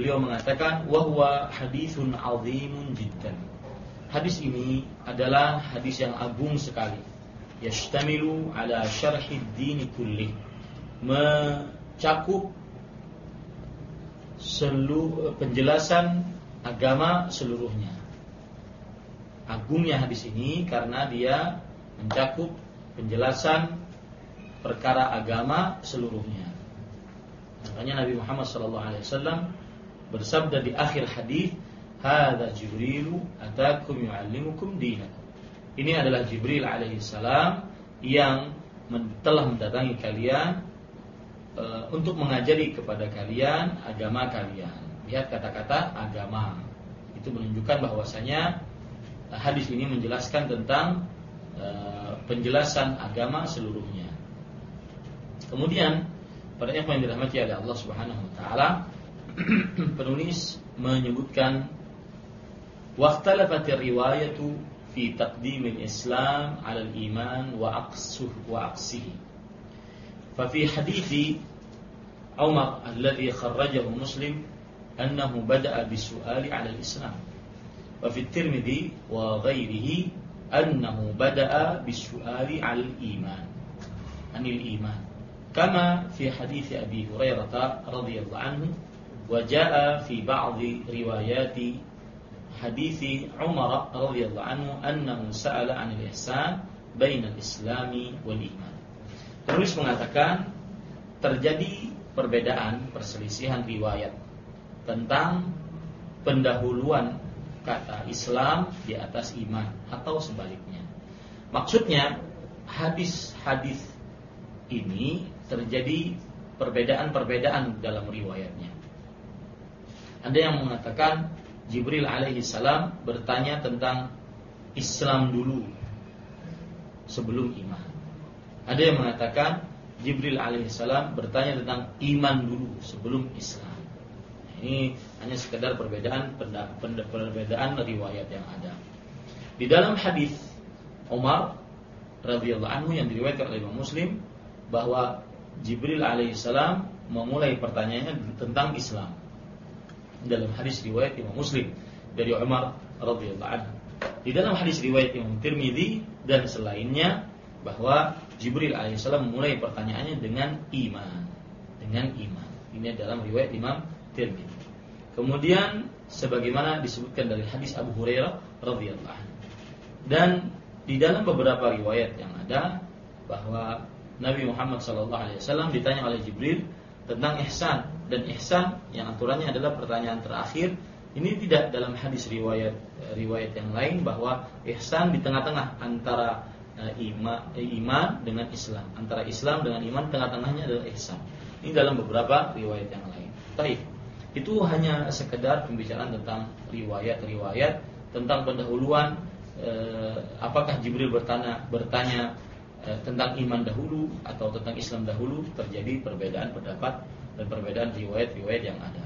beliau mengatakan wahwa haditsun 'azimun jiddan. Hadis ini adalah hadis yang agung sekali. Yashtamilu ala syarhid din kulli. Mencakup seluruh penjelasan agama seluruhnya. Agungnya hadis ini karena dia mencakup penjelasan perkara agama seluruhnya. Makanya Nabi Muhammad SAW bersabda di akhir hadis, "Hadza Jibrilu atakum yu'allimukum dinakum." Ini adalah Jibril alaihissalam yang telah mendatangi kalian untuk mengajari kepada kalian agama kalian. Lihat kata-kata agama. Itu menunjukkan bahwasanya hadis ini menjelaskan tentang penjelasan agama seluruhnya. Kemudian pada yang dirahmati oleh Allah Subhanahu wa taala, penulis menyebutkan waqtalafatir riwayatu fi taqdim al-islam 'ala al-iman wa aqsihi. Fa fi hadithi Umar alladhi kharrajahu Muslim annahu bada'a bisu'ali 'ala al-islam. Wa fi at-Tirmidzi wa ghayrihi annahu bada'a bisu'ali 'ala al-iman. 'Anil iman. Kama fi hadits Abi Hurairah radhiyallahu anhu wa jaa'a fi ba'd riwayati hadits Umar radhiyallahu anhu annahu sa'ala 'anil ihsan bainal islami wal iman. Terus mengatakan terjadi perbedaan, perselisihan riwayat tentang pendahuluan kata Islam di atas iman atau sebaliknya. Maksudnya hadis-hadis ini terjadi perbedaan-perbedaan dalam riwayatnya. Ada yang mengatakan Jibril alaihi salam bertanya tentang Islam dulu sebelum iman. Ada yang mengatakan Jibril alaihi salam bertanya tentang iman dulu sebelum Islam. Ini hanya sekedar perbedaan riwayat yang ada. Di dalam hadis Umar radhiyallahu anhu yang diriwayatkan oleh Imam Muslim bahwa Jibril alaihissalam memulai pertanyaannya tentang Islam. Dalam hadis riwayat Imam Muslim dari Umar radhiyallahu anhu. Di dalam hadis riwayat Imam Tirmidzi dan selainnya bahwa Jibril alaihissalam memulai pertanyaannya dengan iman. Dengan iman. Ini dalam riwayat Imam Tirmidzi. Kemudian sebagaimana disebutkan dari hadis Abu Hurairah radhiyallahu anhu. Dan di dalam beberapa riwayat yang ada bahwa Nabi Muhammad SAW ditanya oleh Jibril tentang ihsan, dan ihsan yang aturannya adalah pertanyaan terakhir. Ini tidak dalam hadis riwayat yang lain bahwa ihsan di tengah-tengah antara iman dengan Islam, antara Islam dengan iman tengah-tengahnya adalah ihsan. Ini dalam beberapa riwayat yang lain. Baik, itu hanya sekedar pembicaraan tentang riwayat-riwayat tentang pendahuluan. Apakah Jibril bertanya tentang iman dahulu atau tentang Islam dahulu? Terjadi perbedaan pendapat dan perbedaan riwayat-riwayat yang ada.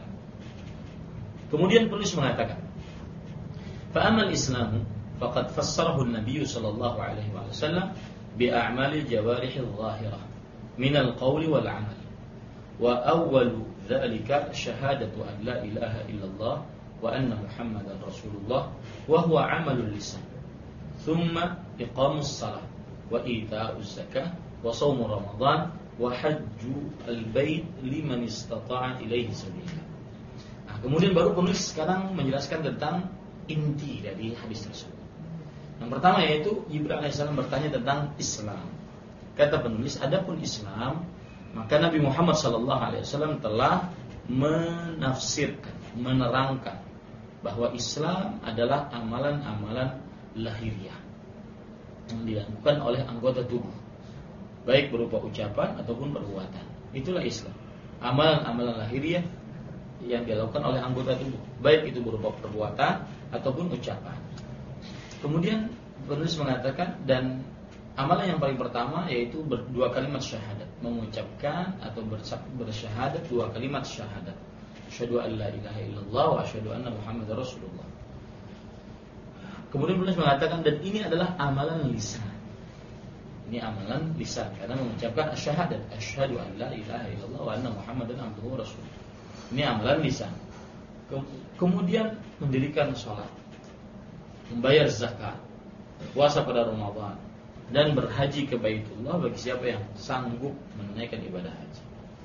Kemudian penulis mengatakan, "Fa amal Islamu faqad fassarahu an-nabiy sallallahu alaihi wasallam bi a'malil jawarih adh-dhahirah min al-qawl wal 'amal. Wa awwalu dzalika syahadatu an la ilaha illallah wa anna Muhammadar Rasulullah wa huwa 'amalul lisan. Thumma iqamus shalah wa ita'uz zakah wa shaum Ramadan wa hajju al-bait liman istata'a ilaihi sabila." Nah, kemudian baru penulis sekarang menjelaskan tentang inti dari hadis tersebut. Yang pertama yaitu Jibril alaihissalam bertanya tentang Islam. Kata penulis, adapun Islam, maka Nabi Muhammad SAW telah menafsirkan, menerangkan bahwa Islam adalah amalan-amalan lahiriah yang dilakukan oleh anggota tubuh, baik berupa ucapan ataupun perbuatan. Itulah Islam. Amalan-amalan lahiriah yang dilakukan oleh anggota tubuh, baik itu berupa perbuatan ataupun ucapan. Kemudian penulis mengatakan, dan amalan yang paling pertama yaitu dua kalimat syahadat, mengucapkan atau bersyahadat dua kalimat syahadat, asyhadu an la ilaha illallah wa asyhadu anna Muhammadar Rasulullah. Kemudian penulis mengatakan, dan ini adalah amalan lisan. Ini amalan lisan karena mengucapkan syahadat, asyhadu an la ilaha illallah wa anna Muhammadan abduhu wa rasuluh. Ini amalan lisan. kemudian mendirikan sholat, membayar zakat, puasa pada Ramadan, dan berhaji ke Baitullah bagi siapa yang sanggup menunaikan ibadah haji.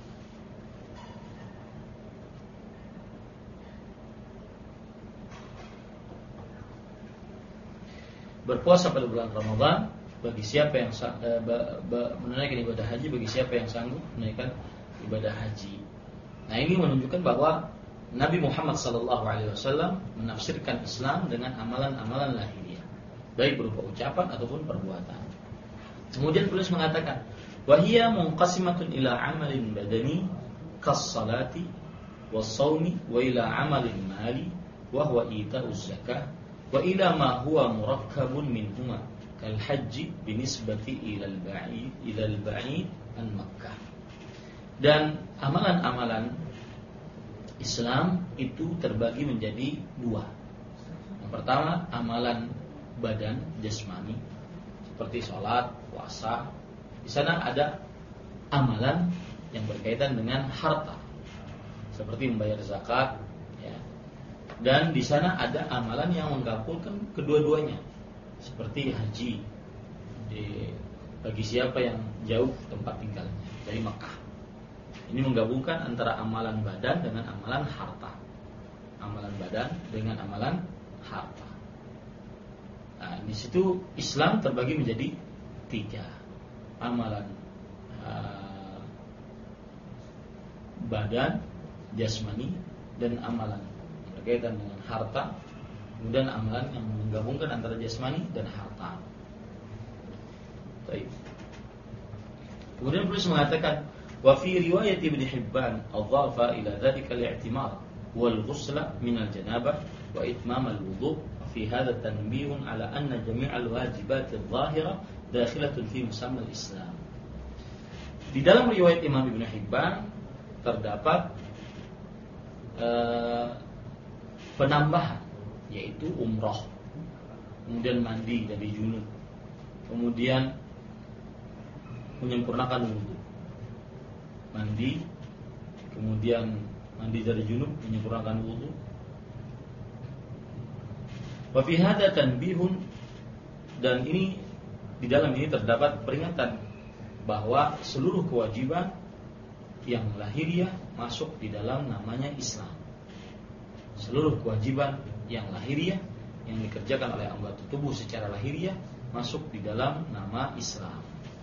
Berpuasa pada bulan Ramadan bagi siapa yang menunaikan ibadah haji bagi siapa yang sanggup menunaikan ibadah haji. Nah, ini menunjukkan bahwa Nabi Muhammad SAW menafsirkan Islam dengan amalan-amalan lahiriah, baik berupa ucapan ataupun perbuatan. Kemudian penulis mengatakan, "Wahia munqasimatun ila amalin badani kas-salati was-shaumi wa ila amalin mali wa huwa ita'uz zakah wa ila ma huwa murakkabun minhuma kal haji binisbati ila al-ba'id an Makkah." Dan amalan-amalan Islam itu terbagi menjadi dua. Yang pertama, amalan badan jasmani seperti sholat, puasa. Di sana ada amalan yang berkaitan dengan harta seperti membayar zakat, ya. Dan di sana ada amalan yang menggabungkan kedua-duanya seperti haji bagi siapa yang jauh tempat tinggalnya dari Makkah. Ini menggabungkan antara amalan badan dengan amalan harta. Amalan badan dengan amalan harta. Nah, di situ Islam terbagi menjadi tiga. Amalan badan, jasmani, dan amalan berkaitan dengan harta. Kemudian amalan yang menggabungkan antara jasmani dan harta. Baik. Kemudian penulis mengatakan, وفي رواية ابن حبان أضاف إلى ذلك الاعتمار والغسل من الجنابة وإتمام الوضوء وفي هذا تنبيه على أن جميع الواجبات الظاهرة داخلة في مسمى الإسلام. Di dalam riwayat Imam Ibn Hibban terdapat penambahan, yaitu umrah, kemudian mandi dari junub, kemudian menyempurnakan wudu. Mandi, kemudian mandi dari junub, menyempurnakan wudu. Wa fi hadza tanbihun, dan ini di dalam ini terdapat peringatan bahwa seluruh kewajiban yang lahiriah masuk di dalam namanya Islam. Seluruh kewajiban yang lahiriah yang dikerjakan oleh anggota tubuh secara lahiriah masuk di dalam nama Islam.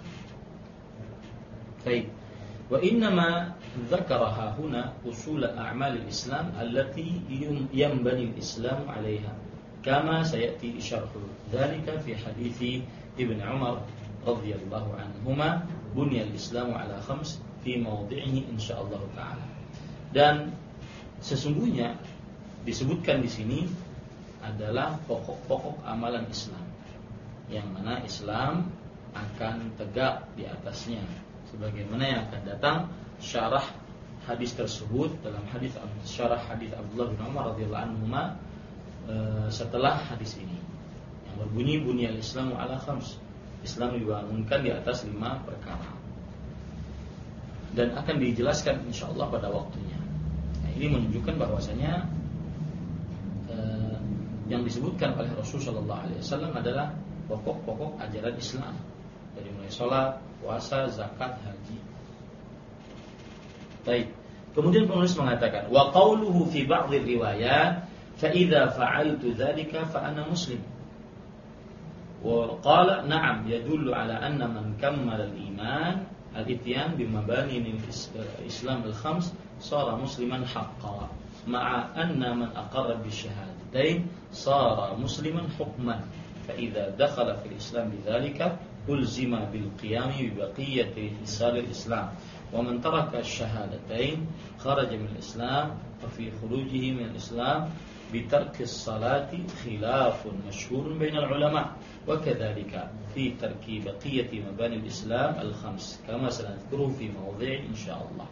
Baik. Wa innama dzakaraha huna usul a'mal al-Islam allati yanbani al-Islam 'alayha kama sayati syarhu dzalika fi hadits Ibn Umar radhiyallahu anhuma bunya al-Islam 'ala khams fi mawdi'ihi insyaallah taala. Dan sesungguhnya disebutkan di sini adalah pokok-pokok amalan Islam yang mana Islam akan tegak di atasnya, sebagaimana yang akan datang syarah hadis tersebut dalam syarah hadis Abdullah bin Umar radhiyallahu anhuma setelah hadis ini yang berbunyi bunyal Islamu ala khams. Islam dibangunkan di atas 5 perkara dan akan dijelaskan insyaallah pada waktunya. Nah, ini menunjukkan bahwasanya yang disebutkan oleh Rasulullah SAW adalah pokok-pokok ajaran Islam, dari mulai sholat, puasa, zakat, haji. Baik. Kemudian penulis mengatakan, wa qauluhu fi ba'd riwayat fa idza fa'altu dzalika fa ana muslim. Wa qala na'am yadullu ala anna man kammala al-iman al-ityan bi mabani al-islam al-khams sara musliman haqqan ma'a anna man aqarra bi syahadatain sara musliman hukman fa idza dakhala fil islam bidzalika ألزم بالقيام ببقية خصال الإسلام ومن ترك الشهادتين خرج من الإسلام وفي خروجه من الإسلام بترك الصلاة خلاف مشهور بين العلماء وكذلك في ترك بقية مباني الإسلام الخمس كما سنذكره في موضع إن شاء الله.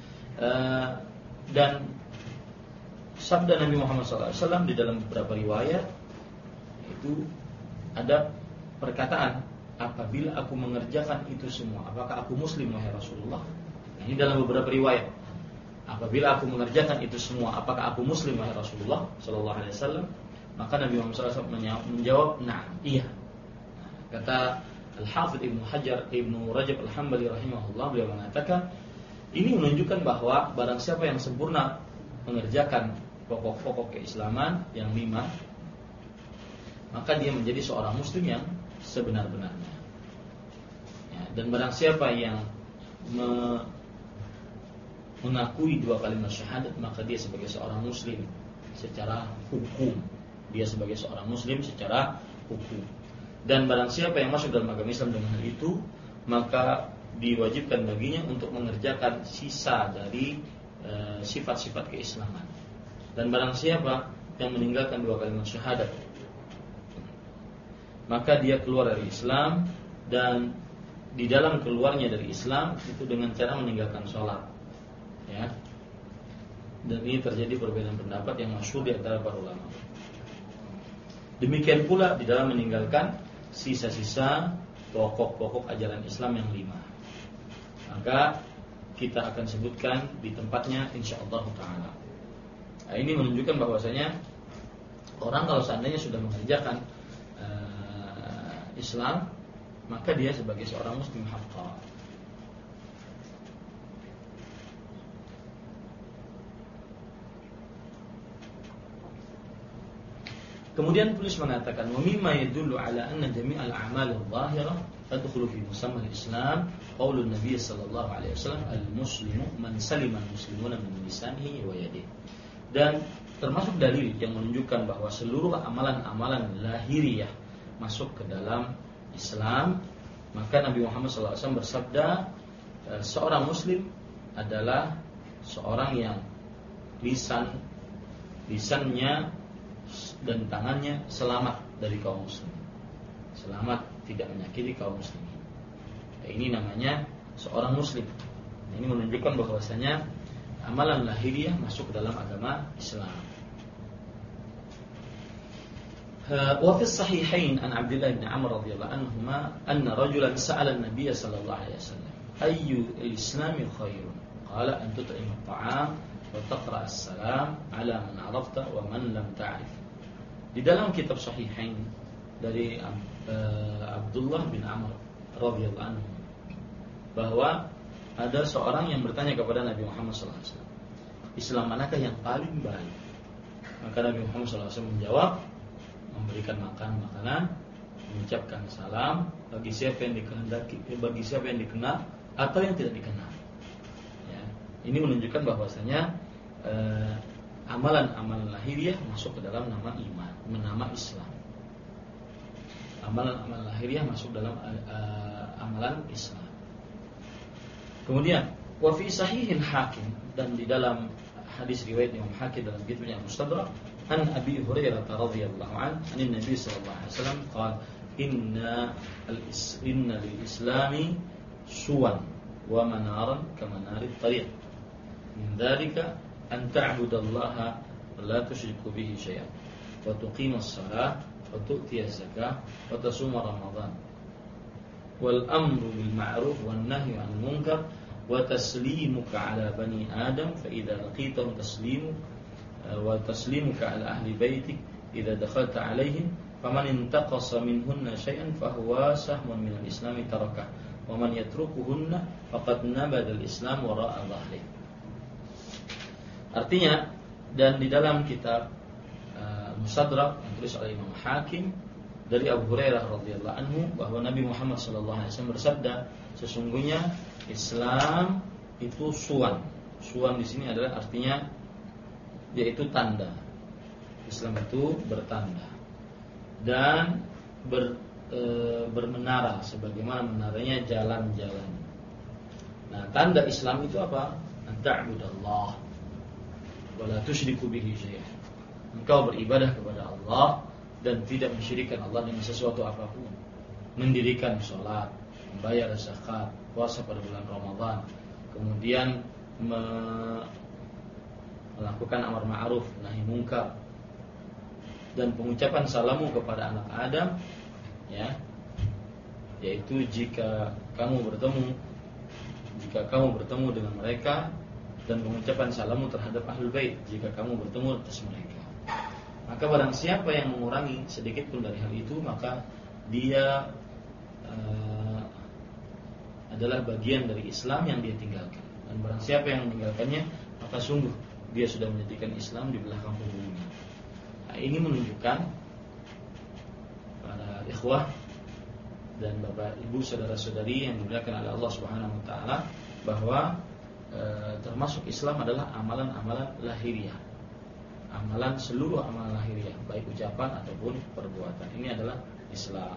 Dan sabda Nabi Muhammad SAW di dalam beberapa riwayat itu ada perkataan, apabila aku mengerjakan itu semua, apakah aku muslim wahai Rasulullah? Nah, ini dalam beberapa riwayat. apabila aku mengerjakan itu semua, apakah aku muslim wahai Rasulullah sallallahu alaihi wasallam? Maka Nabi Muhammad SAW menjawab, "Na'am, iya." Kata Al-Hafidz Ibnu Rajab Al-Hambali rahimahullah, beliau mengatakan ini menunjukkan bahwa barang siapa yang sempurna mengerjakan pokok-pokok keislaman yang 5, maka dia menjadi seorang muslim yang sebenar-benarnya. Ya, dan barang siapa yang mengakui 2 kalimat syahadat, maka dia sebagai seorang muslim secara hukum. Dia sebagai seorang muslim secara hukum. Dan barang siapa yang masuk dalam agama Islam dengan hal itu, maka diwajibkan baginya untuk mengerjakan sisa dari sifat-sifat keislaman. Dan barang siapa yang meninggalkan 2 kalimat syahadat, maka dia keluar dari Islam. Dan di dalam keluarnya dari Islam itu dengan cara meninggalkan sholat, ya. Dan ini terjadi perbedaan pendapat yang masyhur di antara para ulama. Demikian pula di dalam meninggalkan sisa-sisa pokok-pokok ajaran Islam yang 5. Maka kita akan sebutkan di tempatnya insyaallah taala. Nah, ini menunjukkan bahwasanya orang kalau seandainya sudah mengerjakan Islam, maka dia sebagai seorang muslim haqqan. Kemudian tulis mengatakan, wa mimma yadullu ala anna jami' al-a'mal adh-dhahirah tadkhulu fi musamma al-Islam qaulun Nabi sallallahu alaihi wasallam al-muslimu man salima al-muslimuna min lisanihi wa yadihi. Dan termasuk dalil yang menunjukkan bahwa seluruh amalan-amalan lahiriah masuk ke dalam Islam, maka Nabi Muhammad sallallahu alaihi wasallam bersabda, seorang muslim adalah seorang yang lisannya dan tangannya selamat dari kaum muslimin, selamat tidak menyakiti kaum muslimin. Ini namanya seorang muslim. Ini menunjukkan bahwasanya amalan lahiriah masuk ke dalam agama Islam. Wa fi sahihain an Abdullah bin Amr radhiyallahu anhuma anna rajulan sa'ala an-nabiy sallallahu alaihi wasallam ayyu al-islami khairun qala an tut'ima at-ta'am wa taqra as-salam ala man 'arafta wa man lam ta'rif. Di dalam kitab Sahihain dari Abdullah bin Amr radhiyallahu anhu, bahwa ada seorang yang bertanya kepada Nabi Muhammad sallallahu alaihi wasallam, Islam manakah yang paling baik? Maka Nabi Muhammad sallallahu alaihi wasallam menjawab, memberikan makan makanan, mengucapkan salam bagi siapa yang dikehendaki, bagi siapa yang dikenal atau yang tidak dikenal. Ya, ini menunjukkan bahwasanya amalan-amalan lahiriah masuk ke dalam nama iman, nama Islam. Amalan-amalan lahiriah masuk dalam amalan Islam. Kemudian wa fi sahihil Hakim, dan di dalam hadis riwayat Imam Hakim dalam kitabnya Mustadrak, an Abi Hurairah radhiyallahu anhu, an Nabi sallallahu alaihi wasallam qala inna lil islami suwan wa manaran kama narit tariq min dzalika an ta'budallaha wa la tusyriku bihi syai'an wa tuqimas shalah wa tu'tiyaz zakah wa tasuma ramadan wal amru bil ma'ruf wan nahyu 'anil munkar wa taslimuka 'ala bani adam fa idza laqitahum wa taslimuka 'ala ahli baitik idza dakhalta 'alaihim faman intaqasa minhunna syai'an fa huwa sahmun minal islami tarakah wa man yatrukuhunna faqad nabada al-islam wara'a dhahrihi. Artinya, dan di dalam kitab Mustadrak yang ditulis oleh Imam Hakim dari Abu Hurairah radhiyallahu anhu, bahwa Nabi Muhammad sallallahu alaihi wasallam bersabda, sesungguhnya Islam itu suwan. Suwan di sini adalah artinya yaitu tanda. Islam itu bertanda dan bermenara, sebagaimana menaranya jalan-jalan. Nah, tanda Islam itu apa? Ta'budallah wa la tusyriku bihi syai'an. Engkau beribadah kepada Allah dan tidak mensyirikkan Allah dengan sesuatu apapun. Mendirikan sholat, membayar zakat, puasa pada bulan Ramadan, kemudian melakukan amar ma'ruf nahi munkar, dan pengucapan salamu kepada anak Adam, ya, yaitu jika kamu bertemu dengan mereka, dan mengucapkan salammu terhadap ahlul bait jika kamu bertemu atas mereka. Maka barang siapa yang mengurangi sedikit pun dari hal itu, maka dia adalah bagian dari Islam yang dia tinggalkan. Dan barang siapa yang meninggalkannya, maka sungguh dia sudah menjadikan Islam di belakang punggungnya. Nah, ini menunjukkan para ikhwah dan bapak ibu saudara-saudari yang dimuliakan oleh Allah Subhanahu wa taala bahwa termasuk Islam adalah amalan-amalan lahiriah. Amalan seluruh amalan lahiriah, baik ucapan ataupun perbuatan. Ini adalah Islam.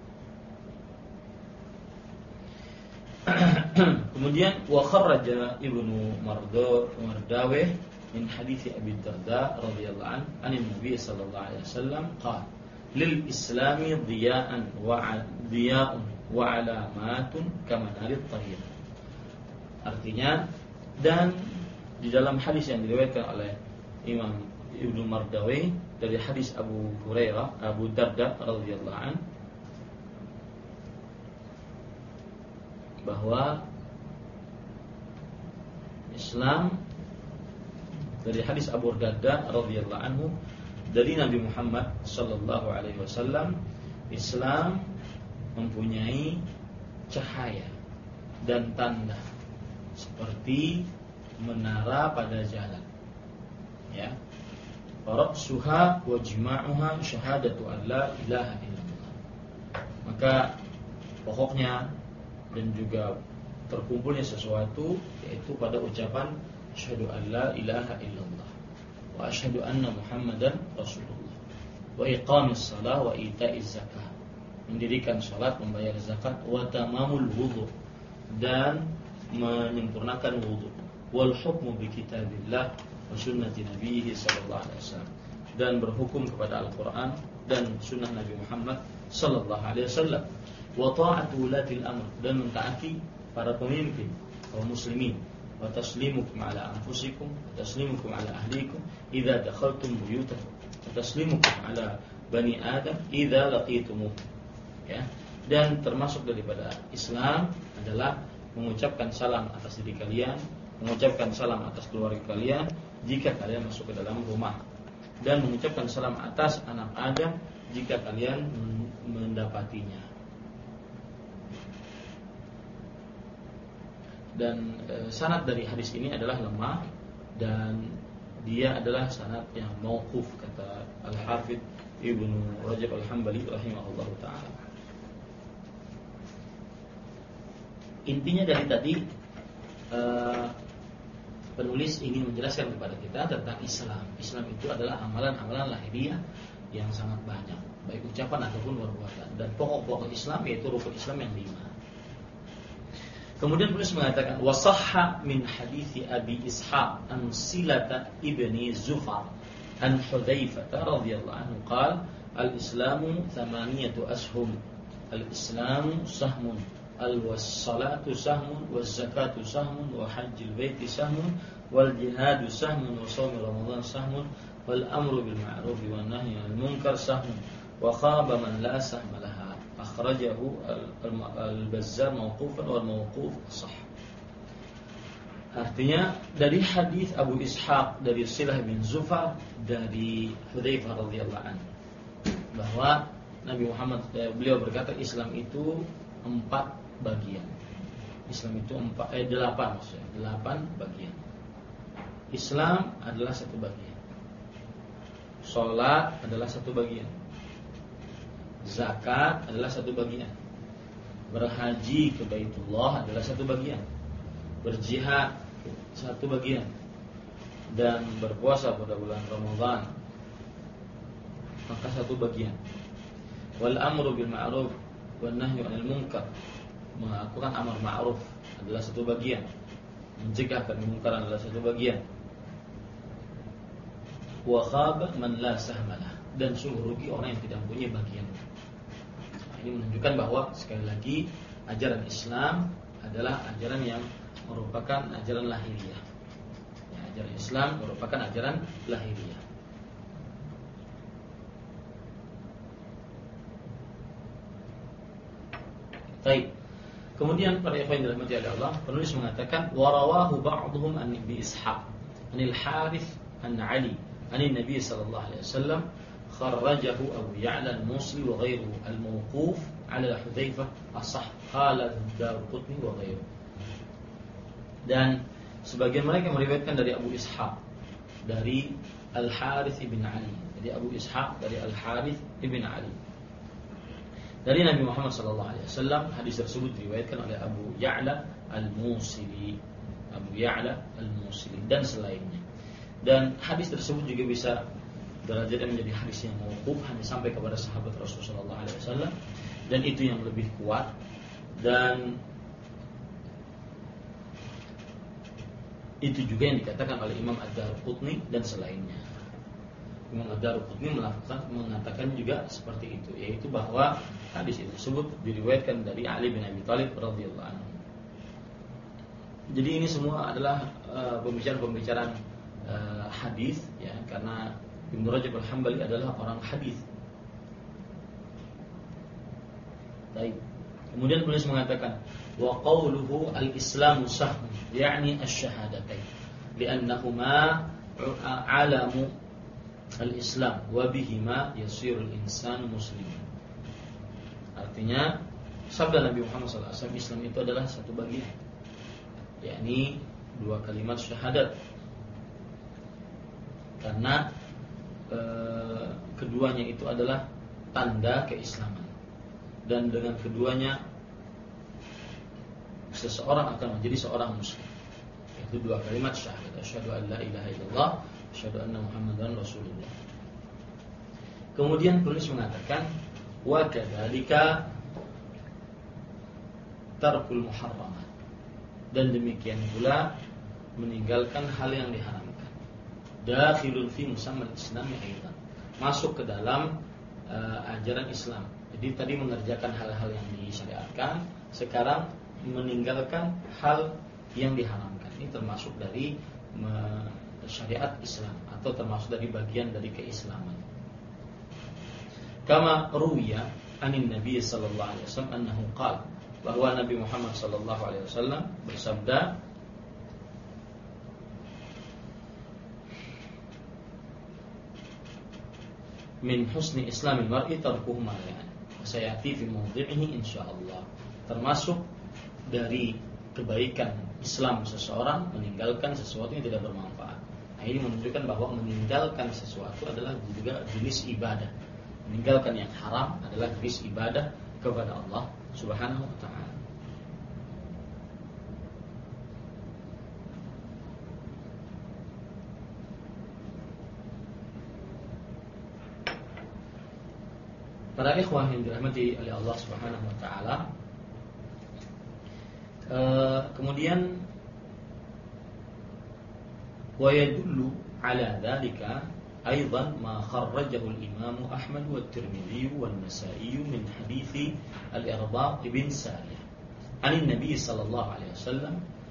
Kemudian wa kharraja Ibnu Mardawih min hadits Abi Darda radhiyallahu anhu anin Nabi sallallahu alaihi wasallam qala lil islami diya'un wa alamatun kama narit tariq. Artinya, dan di dalam hadis yang diriwayatkan oleh Imam Ibnu Mardawi dari hadis Abu Darda radhiyallahu anhu bahwa Islam, dari hadis Abu Darda radhiyallahu anhu dari Nabi Muhammad sallallahu alaihi wasallam, Islam mempunyai cahaya dan tanda seperti menara pada jalan, ya. Faraqsuha wa jima'uha syahadatu an la ilaha illallah. Maka pokoknya dan juga terkumpulnya sesuatu yaitu pada ucapan asyhadu an la ilaha illallah wa asyhadu anna Muhammadan Rasulullah wa iqamis shalah wa ita'iz zakah, mendirikan salat, membayar zakat, wa tamamul wudu, dan menyempurnakan wudu, wal hukmu bi kitabillah wa sunnati nabiyhi sallallahu alaihi wasallam, dan berhukum kepada Al-Qur'an dan sunnah Nabi Muhammad sallallahu alaihi wasallam, wa ta'atu ulatil amr, dan mentaati para pemimpin kaum muslimin, wa taslimukum ala anfusikum wa taslimukum ala ahlikum idza dakhaltum buyutakum wa taslimukum ala bani adam idza laqitumuh, ya. Dan termasuk daripada Islam adalah mengucapkan salam atas diri kalian, mengucapkan salam atas keluarga kalian jika kalian masuk ke dalam rumah, dan mengucapkan salam atas anak Adam jika kalian mendapatinya. Dan sanad dari hadis ini adalah lemah dan dia adalah sanad yang mauquf, kata Al-Hafidz Ibnu Rajab Al-Hambali rahimahullahu taala. Intinya dari tadi penulis ingin menjelaskan kepada kita tentang Islam. Islam itu adalah amalan-amalan lahiriah yang sangat banyak, baik ucapan ataupun perbuatan. Dan pokok-pokok Islam yaitu rukun Islam yang 5. Kemudian penulis mengatakan wasahha min hadithi Abi Ishaq an Silata ibni Zufar an Hudzaifah radhiyallahu anhu qala al-islamu 8 ashum, al-islamu sahmun, al-salatu sahmun, waz-zakatu sahmun, wa hajjul baiti sahmun, wal jihadu sahmun, wa shaum ramadan sahmun, wal amru bil ma'ruf wan nahyi 'anil munkar sahmun, wa khaba man la sahma laha. Akhrajahu al-Bazzar mauqufan wal mauquf sah. Artinya dari hadis Abu Ishaq dari Silah bin Zufar dari Hudzaifah radhiyallahu anhu bahwa Nabi Muhammad, beliau berkata, Islam itu 4 bagian. Islam itu 8 maksudnya, 8 bagian. Islam adalah 1 bagian. Salat adalah 1 bagian. Zakat adalah 1 bagian. Berhaji ke Baitullah adalah 1 bagian. Berjihad 1 bagian. Dan berpuasa pada bulan Ramadan maka 1 bagian. Wal amru bil ma'ruf wan nahyu 'anil munkar, melakukan amar ma'ruf adalah 1 bagian. Mencegah kemungkaran adalah 1 bagian. Wa khaba man la sahmalah, dan sungguh rugi orang yang tidak mempunyai bagian. Ini menunjukkan bahwa sekali lagi ajaran Islam adalah ajaran yang merupakan ajaran lahiriah. Ya, ajaran Islam merupakan ajaran lahiriah. Baik. Kemudian para ikhwan yang dirahmati oleh Allah, penulis mengatakan warawahu ba'dhum an Ibnu Ishaq anil Harith an Ali anin Nabi sallallahu alaihi wasallam kharrajahu Abu Ya'la al-Musli wa ghairuhu al-mawquf ala Hudzaifah asah qala Darqutni wa ghairuhu. Dan sebagian mereka meriwayatkan dari Abu Ishaq dari Al-Harith ibn Ali. Jadi Abu Ishaq dari Al-Harith ibn Ali dari Nabi Muhammad SAW. Hadis tersebut diriwayatkan oleh Abu Ya'la al-Musili, Abu Ya'la al-Musili dan selainnya. Dan hadis tersebut juga bisa derajatnya menjadi hadis yang mauquf, hanya sampai kepada sahabat Rasulullah SAW, dan itu yang lebih kuat. Dan itu juga yang dikatakan oleh Imam Ad-Darqutni dan selainnya. Imam Ad-Darqutni mengatakan juga seperti itu, yaitu bahwa hadis itu tersebut diriwayatkan dari Ali bin Abi Thalib radhiyallahu anhu. Jadi ini semua adalah pembicaraan hadis, ya, karena Ibnu Rajab Al-Hambali adalah orang hadis. Baik. Kemudian penulis mengatakan wa qawluhu al-islamu sahmun, yakni asy-syahadatain, li'annahuma alamu al-islam wa bihima yasirul insanu muslim. Artinya sabda Nabi Muhammad SAW, Islam itu adalah satu bagian, yakni dua kalimat syahadat, karena keduanya itu adalah tanda keislaman, dan dengan keduanya seseorang akan menjadi seorang muslim, yaitu dua kalimat syahadat, asyhadu an la ilaha illallah, asyhadu anna muhammadan rasulullah. Kemudian penulis mengatakan wa kadzalika tarkul muharramat, dan demikian pula meninggalkan hal yang diharamkan. Dakhilun fi musammal islami aidan, masuk ke dalam ajaran Islam. Jadi tadi mengerjakan hal-hal yang disyariatkan, sekarang meninggalkan hal yang diharamkan. Ini termasuk dari syariat Islam, atau termasuk dari bagian dari keislaman. Kama ruwiya anin Nabi sallallahu alaihi wasallam annahu qala, bahwa Nabi Muhammad sallallahu alaihi wasallam bersabda, min husni islamil mar'i tarkuhu ma la ya'ni, sayati fi mawdhi'ihi insyaallah. Termasuk dari kebaikan Islam seseorang meninggalkan sesuatu yang tidak bermanfaat. Nah, ini menunjukkan bahwa meninggalkan sesuatu adalah juga jenis ibadah. Meninggalkan yang haram adalah jenis ibadah kepada Allah Subhanahu wa ta'ala. Para ikhwah yang dirahmati oleh Allah Subhanahu wa ta'ala, kemudian wa yadullu ala dzalika aidan ma kharrajahu al-Imam Ahmad wa Tirmidzi wa An-Nasa'i min hadits al-Irbad bin Sariyah an an-nabi sallallahu alaihi wasallam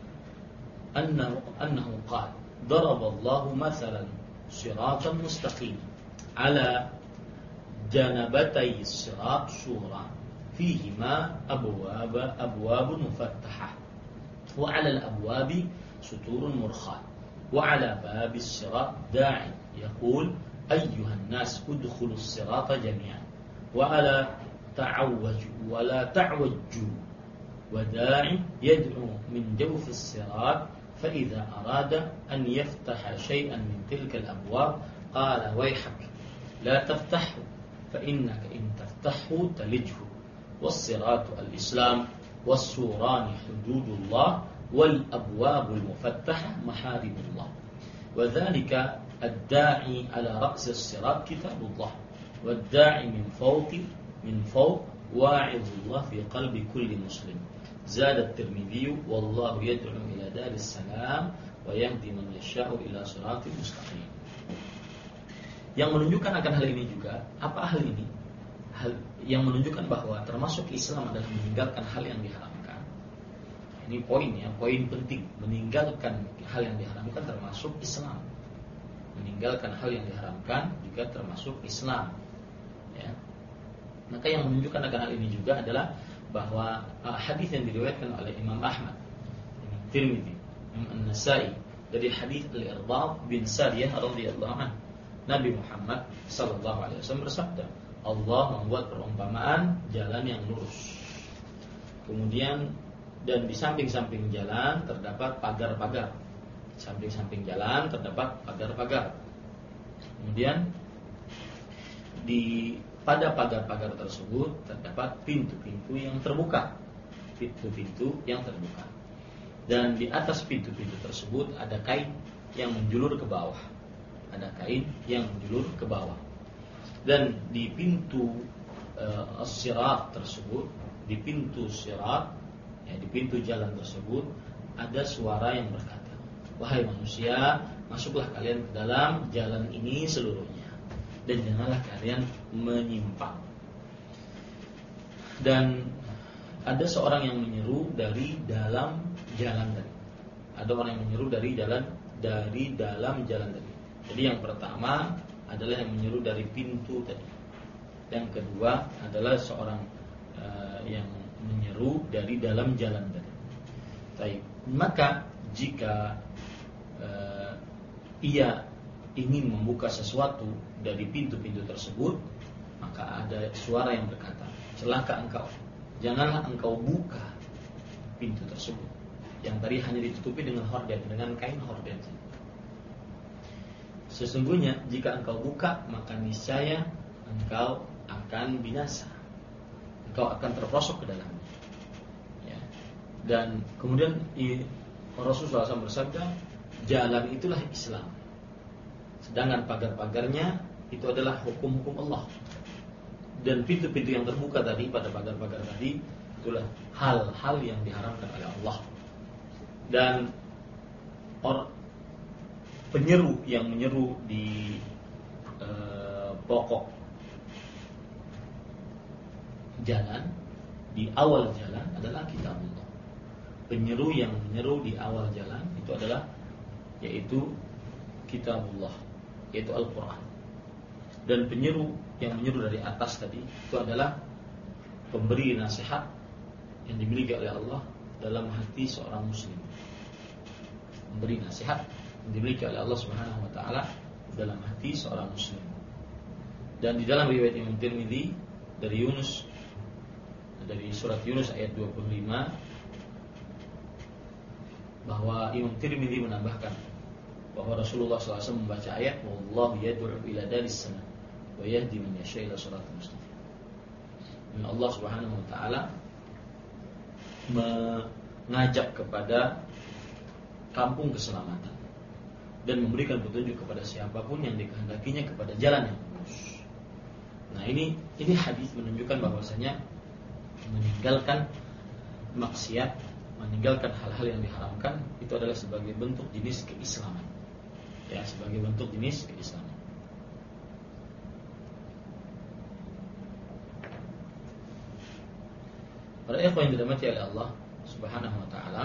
annahu qala daraba Allahu mathalan siratan mustaqim ala janabatay sirat syura fihima abwab mufattahah wa 'ala al-abwab suturun murkhat wa 'ala bab as-sirat da'i yaqul ayyuha an-nas udkhulu as-sirata jami'an wa la ta'awwaju wa la ta'wajju wa da'i yad'u min jawf as-sirat fa idha arada an yaftaha shay'an min tilka al-abwab qala wayhak la taftahu fa innaka in taftahu talijhu was-siratu al-islam was-surani hududullah wal-abwab al-mufattahah maharimullah wa dhalika الداعي على رأس الصراط كتاب الله والداعي من فوق واعظ الله في قلب كل مسلم. زاد الترمذي والله يدعو إلى دار السلام ويهدي من يشاء إلى صراط مستقيم. Yang menunjukkan akan hal ini juga, apa hal ini? Hal yang menunjukkan bahwa termasuk Islam adalah meninggalkan hal yang diharamkan. Ini poinnya, poin penting. Meninggalkan hal yang diharamkan termasuk Islam. Meninggalkan hal yang diharamkan juga termasuk Islam, ya. Maka yang menunjukkan akan hal ini juga adalah bahwa hadis yang diriwayatkan oleh Imam Ahmad, Imam Tirmidzi, Imam An-Nasa'i dari hadis Al-Irbad bin Sariyah radhiyallahu anhu, Nabi Muhammad sallallahu alaihi wasallam bersabda, Allah membuat perumpamaan jalan yang lurus. Kemudian dan di samping-samping jalan terdapat pagar-pagar. Samping-samping jalan terdapat pagar-pagar. Kemudian pada pagar-pagar tersebut terdapat pintu-pintu yang terbuka. Pintu-pintu yang terbuka. Dan di atas pintu-pintu tersebut ada kain yang menjulur ke bawah. Ada kain yang menjulur ke bawah. Dan di pintu as-sirat tersebut, di pintu sirat, di pintu jalan tersebut ada suara yang berkata, wahai manusia, masuklah kalian ke dalam jalan ini seluruhnya, dan janganlah kalian menyimpang. Dan ada seorang yang menyeru dari dalam jalan tadi. Ada orang yang menyeru dari dalam jalan tadi. Jadi yang pertama adalah yang menyeru dari pintu tadi. Yang kedua adalah seorang yang menyeru dari dalam jalan tadi. Baik. Maka jika ia ingin membuka sesuatu dari pintu-pintu tersebut, maka ada suara yang berkata, celaka engkau, janganlah engkau buka pintu tersebut yang tadi hanya ditutupi dengan horden, dengan kain horden. Sesungguhnya jika engkau buka, maka niscaya engkau akan binasa, engkau akan terperosok ke dalamnya. Ya. Dan kemudian Rasulullah SAW bersabda, jalan itulah Islam, sedangkan pagar-pagarnya itu adalah hukum-hukum Allah. Dan pintu-pintu yang terbuka tadi pada pagar-pagar tadi itulah hal-hal yang diharamkan oleh Allah. Dan penyeru yang menyeru di pokok jalan, di awal jalan adalah kitabullah. Penyeru yang menyeru di awal jalan itu adalah yaitu kitabullah, yaitu Al-Quran. Dan penyeru yang menyeru dari atas tadi itu adalah pemberi nasihat yang dimiliki oleh Allah dalam hati seorang muslim. Memberi nasihat yang dimiliki oleh Allah Subhanahu wa taala dalam hati seorang muslim. Dan di dalam riwayat Imam Tirmidzi dari Yunus, dari surat Yunus ayat 25, bahwa Imam Tirmidzi menambahkan bahwa Rasulullah SAW membaca ayat wallahu yad'u ila daris salam wa yahdi man yasha ila shiratal mustaqim. Dan Allah Subhanahu wa taala mengajak kepada kampung keselamatan dan memberikan petunjuk kepada siapapun yang dikehendakinya kepada jalan yang lurus. Nah, ini hadis menunjukkan bahwasanya meninggalkan maksiat, meninggalkan hal-hal yang diharamkan itu adalah sebagai bentuk jenis keislaman. Ya, sebagai bentuk jenis keislaman. Para ikhwan yang dirahmati oleh Allah Subhanahu wa taala,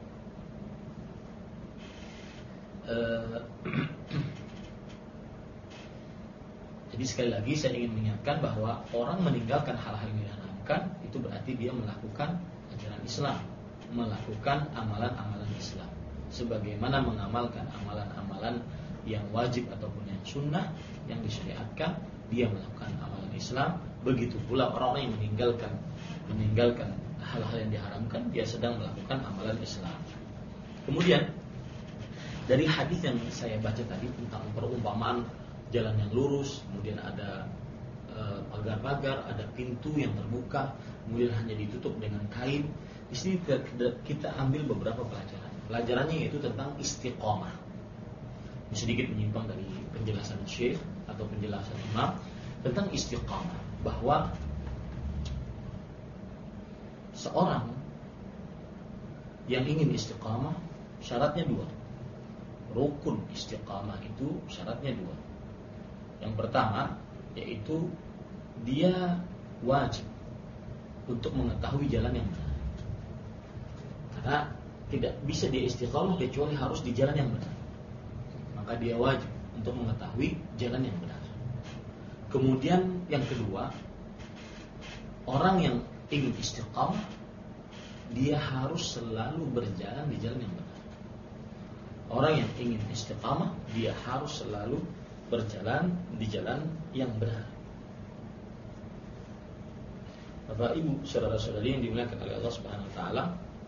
jadi sekali lagi saya ingin mengingatkan bahwa orang meninggalkan hal-hal yang diharamkan itu berarti dia melakukan ajaran Islam, melakukan amalan-amalan Islam, sebagaimana mengamalkan amalan-amalan yang wajib ataupun yang sunnah yang disyariatkan, dia melakukan amalan Islam. Begitu pula orang yang meninggalkan hal-hal yang diharamkan, dia sedang melakukan amalan Islam. Kemudian dari hadis yang saya baca tadi tentang perumpamaan jalan yang lurus, kemudian ada pagar-pagar, ada pintu yang terbuka, kemudian hanya ditutup dengan kain. Di sini kita ambil beberapa pelajaran. Pelajarannya yaitu tentang istiqomah. Sedikit menyimpang dari penjelasan Syekh atau penjelasan Imam tentang istiqomah, bahwa seorang yang ingin istiqamah syaratnya dua. Rukun istiqamah itu syaratnya dua. Yang pertama yaitu dia wajib untuk mengetahui jalan yang benar. Karena tidak bisa dia istiqamah kecuali harus di jalan yang benar. Maka dia wajib untuk mengetahui jalan yang benar. Kemudian yang kedua, orang yang ingin istiqamah, dia harus selalu berjalan di jalan yang benar. Orang yang ingin istiqamah, dia harus selalu berjalan di jalan yang benar. Bapak Ibu, saudara-saudari yang dimuliakan oleh Allah Subhanahu wa taala,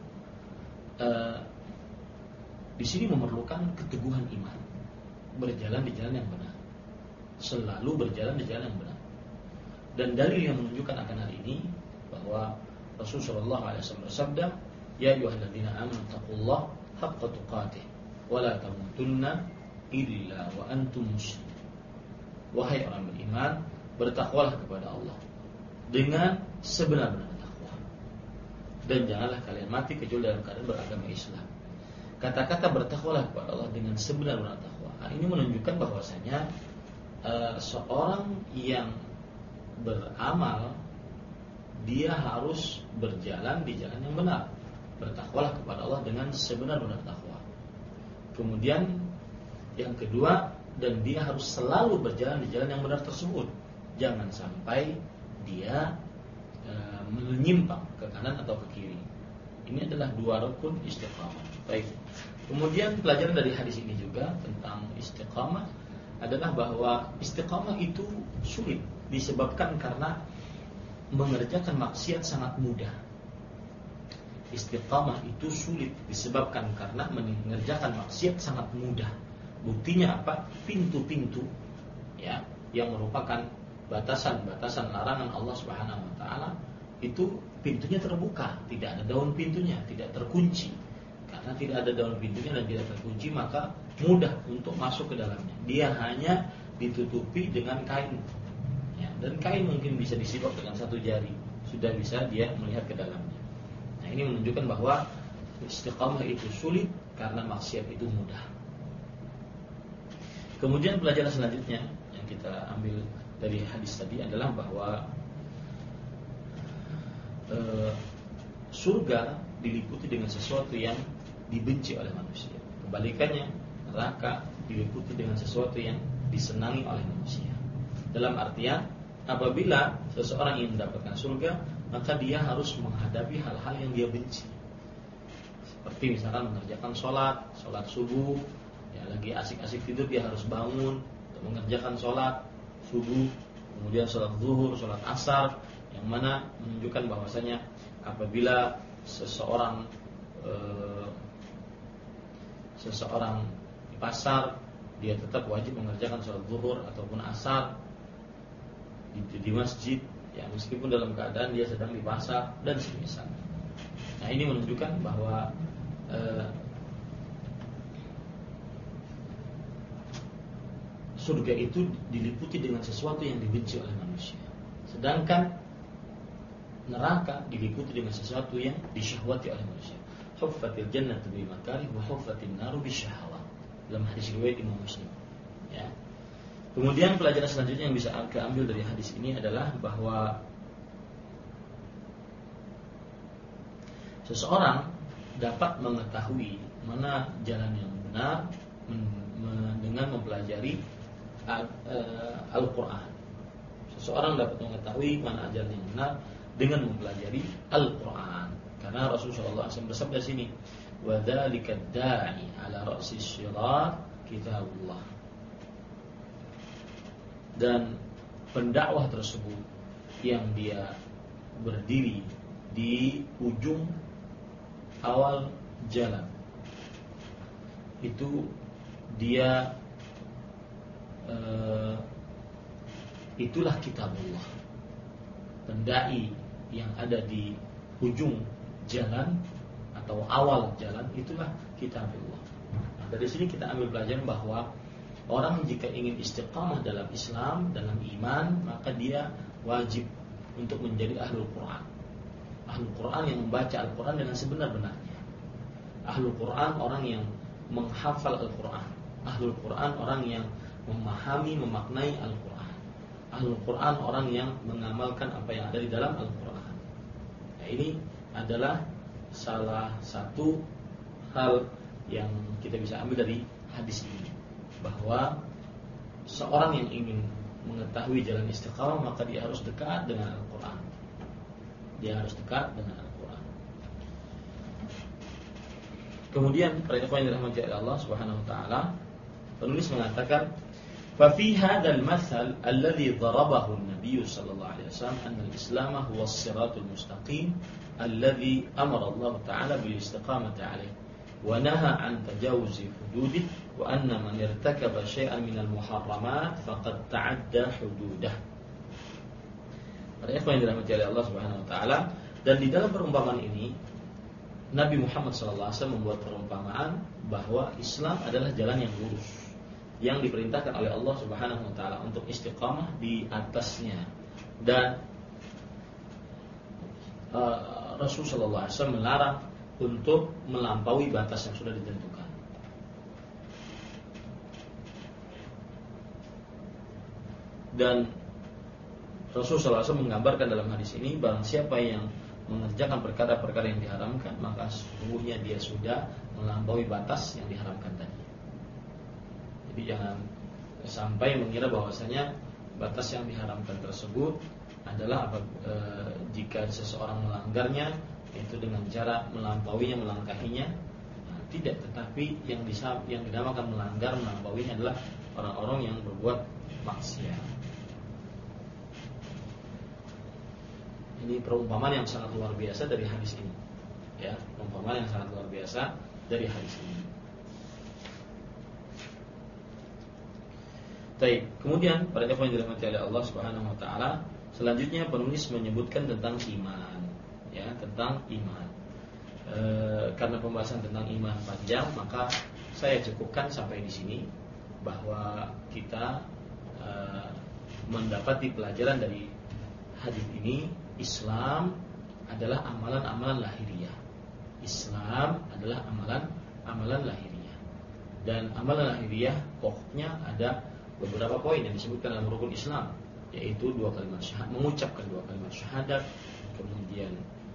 di sini memerlukan keteguhan iman, berjalan di jalan yang benar, selalu berjalan di jalan yang benar. Dan dalil yang menunjukkan akan hal ini bahwa Rasulullah SAW bersabda, "Ya ayyuhalladzina amanu taqullaha haqqa tuqatih wa la tamutunna illa wa antum muslimun." Wahai orang beriman, bertakwalah kepada Allah dengan sebenar-benar takwa, dan janganlah kalian mati kecuali dalam keadaan beragama Islam. Kata-kata bertakwalah kepada Allah dengan sebenar-benar takwa, ini menunjukkan bahwasanya seorang yang beramal, dia harus berjalan di jalan yang benar. Bertakwalah kepada Allah dengan sebenar-benar takwa. Kemudian yang kedua, dan dia harus selalu berjalan di jalan yang benar tersebut. Jangan sampai dia menyimpang ke kanan atau ke kiri. Ini adalah dua rukun istiqamah. Baik. Kemudian pelajaran dari hadis ini juga tentang istiqamah adalah bahwa istiqamah itu sulit disebabkan karena mengerjakan maksiat sangat mudah. Istiqamah itu sulit disebabkan karena mengerjakan maksiat sangat mudah. Buktinya apa? Pintu-pintu ya yang merupakan batasan-batasan larangan Allah Subhanahu wa taala itu pintunya terbuka, tidak ada daun pintunya, tidak terkunci. Karena tidak ada daun pintunya dan tidak terkunci, maka mudah untuk masuk ke dalamnya. Dia hanya ditutupi dengan kain. Ya, dan kain mungkin bisa disipak dengan satu jari, sudah bisa dia melihat ke dalamnya. Nah, ini menunjukkan bahwa istiqamah itu sulit karena maksiat itu mudah. Kemudian pelajaran selanjutnya yang kita ambil dari hadis tadi adalah bahwa surga diliputi dengan sesuatu yang dibenci oleh manusia. Kebalikannya, neraka diliputi dengan sesuatu yang disenangi oleh manusia. Dalam artian, apabila seseorang ingin mendapatkan surga, maka dia harus menghadapi hal-hal yang dia benci. Seperti misalkan mengerjakan sholat subuh, ya lagi asik-asik tidur dia harus bangun untuk mengerjakan sholat subuh, kemudian sholat zuhur, sholat asar, yang mana menunjukkan bahwasanya apabila seseorang di pasar, dia tetap wajib mengerjakan sholat zuhur ataupun asar di masjid, ya meskipun dalam keadaan dia sedang di pasar dan semisal. Nah, ini menunjukkan bahwa surga itu diliputi dengan sesuatu yang dibenci oleh manusia, sedangkan neraka diliputi dengan sesuatu yang disyahwati oleh manusia. Huffatil jannatu bil makarih wa huffatin naru bisyahawat. Dalam hadis riwayat Imam Muslim. Ya. Kemudian pelajaran selanjutnya yang bisa kita ambil dari hadis ini adalah bahwa seseorang dapat mengetahui mana jalan yang benar dengan mempelajari Al-Quran. Seseorang dapat mengetahui mana jalan yang benar dengan mempelajari Al-Quran. Karena Rasulullah SAW bersabda sini, wa dzalika da'i ala ra'si syirat kitabullah. Dan pendakwah tersebut yang dia berdiri di ujung awal jalan, itu dia itulah kitabullah. Pendai yang ada di ujung jalan atau awal jalan, itulah kitabullah. Nah, dari sini kita ambil pelajaran bahwa orang jika ingin istiqamah dalam Islam, dalam iman, maka dia wajib untuk menjadi ahlul Quran. Ahlul Quran yang membaca Al-Quran dengan sebenar-benarnya. Ahlul Quran orang yang menghafal Al-Quran. Ahlul Quran orang yang memahami, memaknai Al-Quran. Ahlul Quran orang yang mengamalkan apa yang ada di dalam Al-Quran. Nah, ini adalah salah satu hal yang kita bisa ambil dari hadis ini, bahwa seorang yang ingin mengetahui jalan istiqamah maka dia harus dekat dengan Al-Quran. dia harus dekat dengan Al-Quran. Kemudian para ikhwan yang dirahmati oleh Allah Subhanahu wa taala, penulis mengatakan, "Fa fi hadzal mathal alladhi darabahu an-nabiy sallallahu alaihi wasallam anna al-islam huwa as-siratul mustaqim alladhi amara Allah taala bil istiqamati alaihi wa naha an tajawuzi hududihi wa anna man irtakaba syai'an minal muharramat faqad ta'adda hududah." Para ikhwan yang dirahmati oleh Allah Subhanahu wa taala, dan di dalam perumpamaan ini Nabi Muhammad SAW membuat perumpamaan bahwa Islam adalah jalan yang lurus yang diperintahkan oleh Allah Subhanahu wa taala untuk istiqamah di atasnya, dan Rasulullah SAW melarang untuk melampaui batas yang sudah ditentukan. Dan Rasulullah SAW menggambarkan dalam hadis ini, barang siapa yang mengerjakan perkara-perkara yang diharamkan, maka sesungguhnya dia sudah melampaui batas yang diharamkan tadi. Jadi jangan sampai mengira bahwasanya batas yang diharamkan tersebut adalah jika seseorang melanggarnya itu dengan cara melampauinya, melangkahinya. Nah, tidak, tetapi yang dinamakan melanggar, melampauinya adalah orang-orang yang berbuat maksiat. Ini perumpamaan yang sangat luar biasa dari hadis ini, ya, perumpamaan yang sangat luar biasa dari hadis ini. Baik, kemudian para ikhwan yang dirahmati oleh Allah Subhanahu wa taala, selanjutnya penulis menyebutkan tentang iman, ya, tentang iman. Karena pembahasan tentang iman panjang, maka saya cukupkan sampai di sini, bahwa kita mendapati pelajaran dari hadis ini. Islam adalah amalan-amalan lahiriah. Islam adalah amalan-amalan lahiriah. Dan amalan lahiriah pokoknya ada beberapa poin yang disebutkan dalam rukun Islam, yaitu mengucapkan 2 kalimat syahadat, kemudian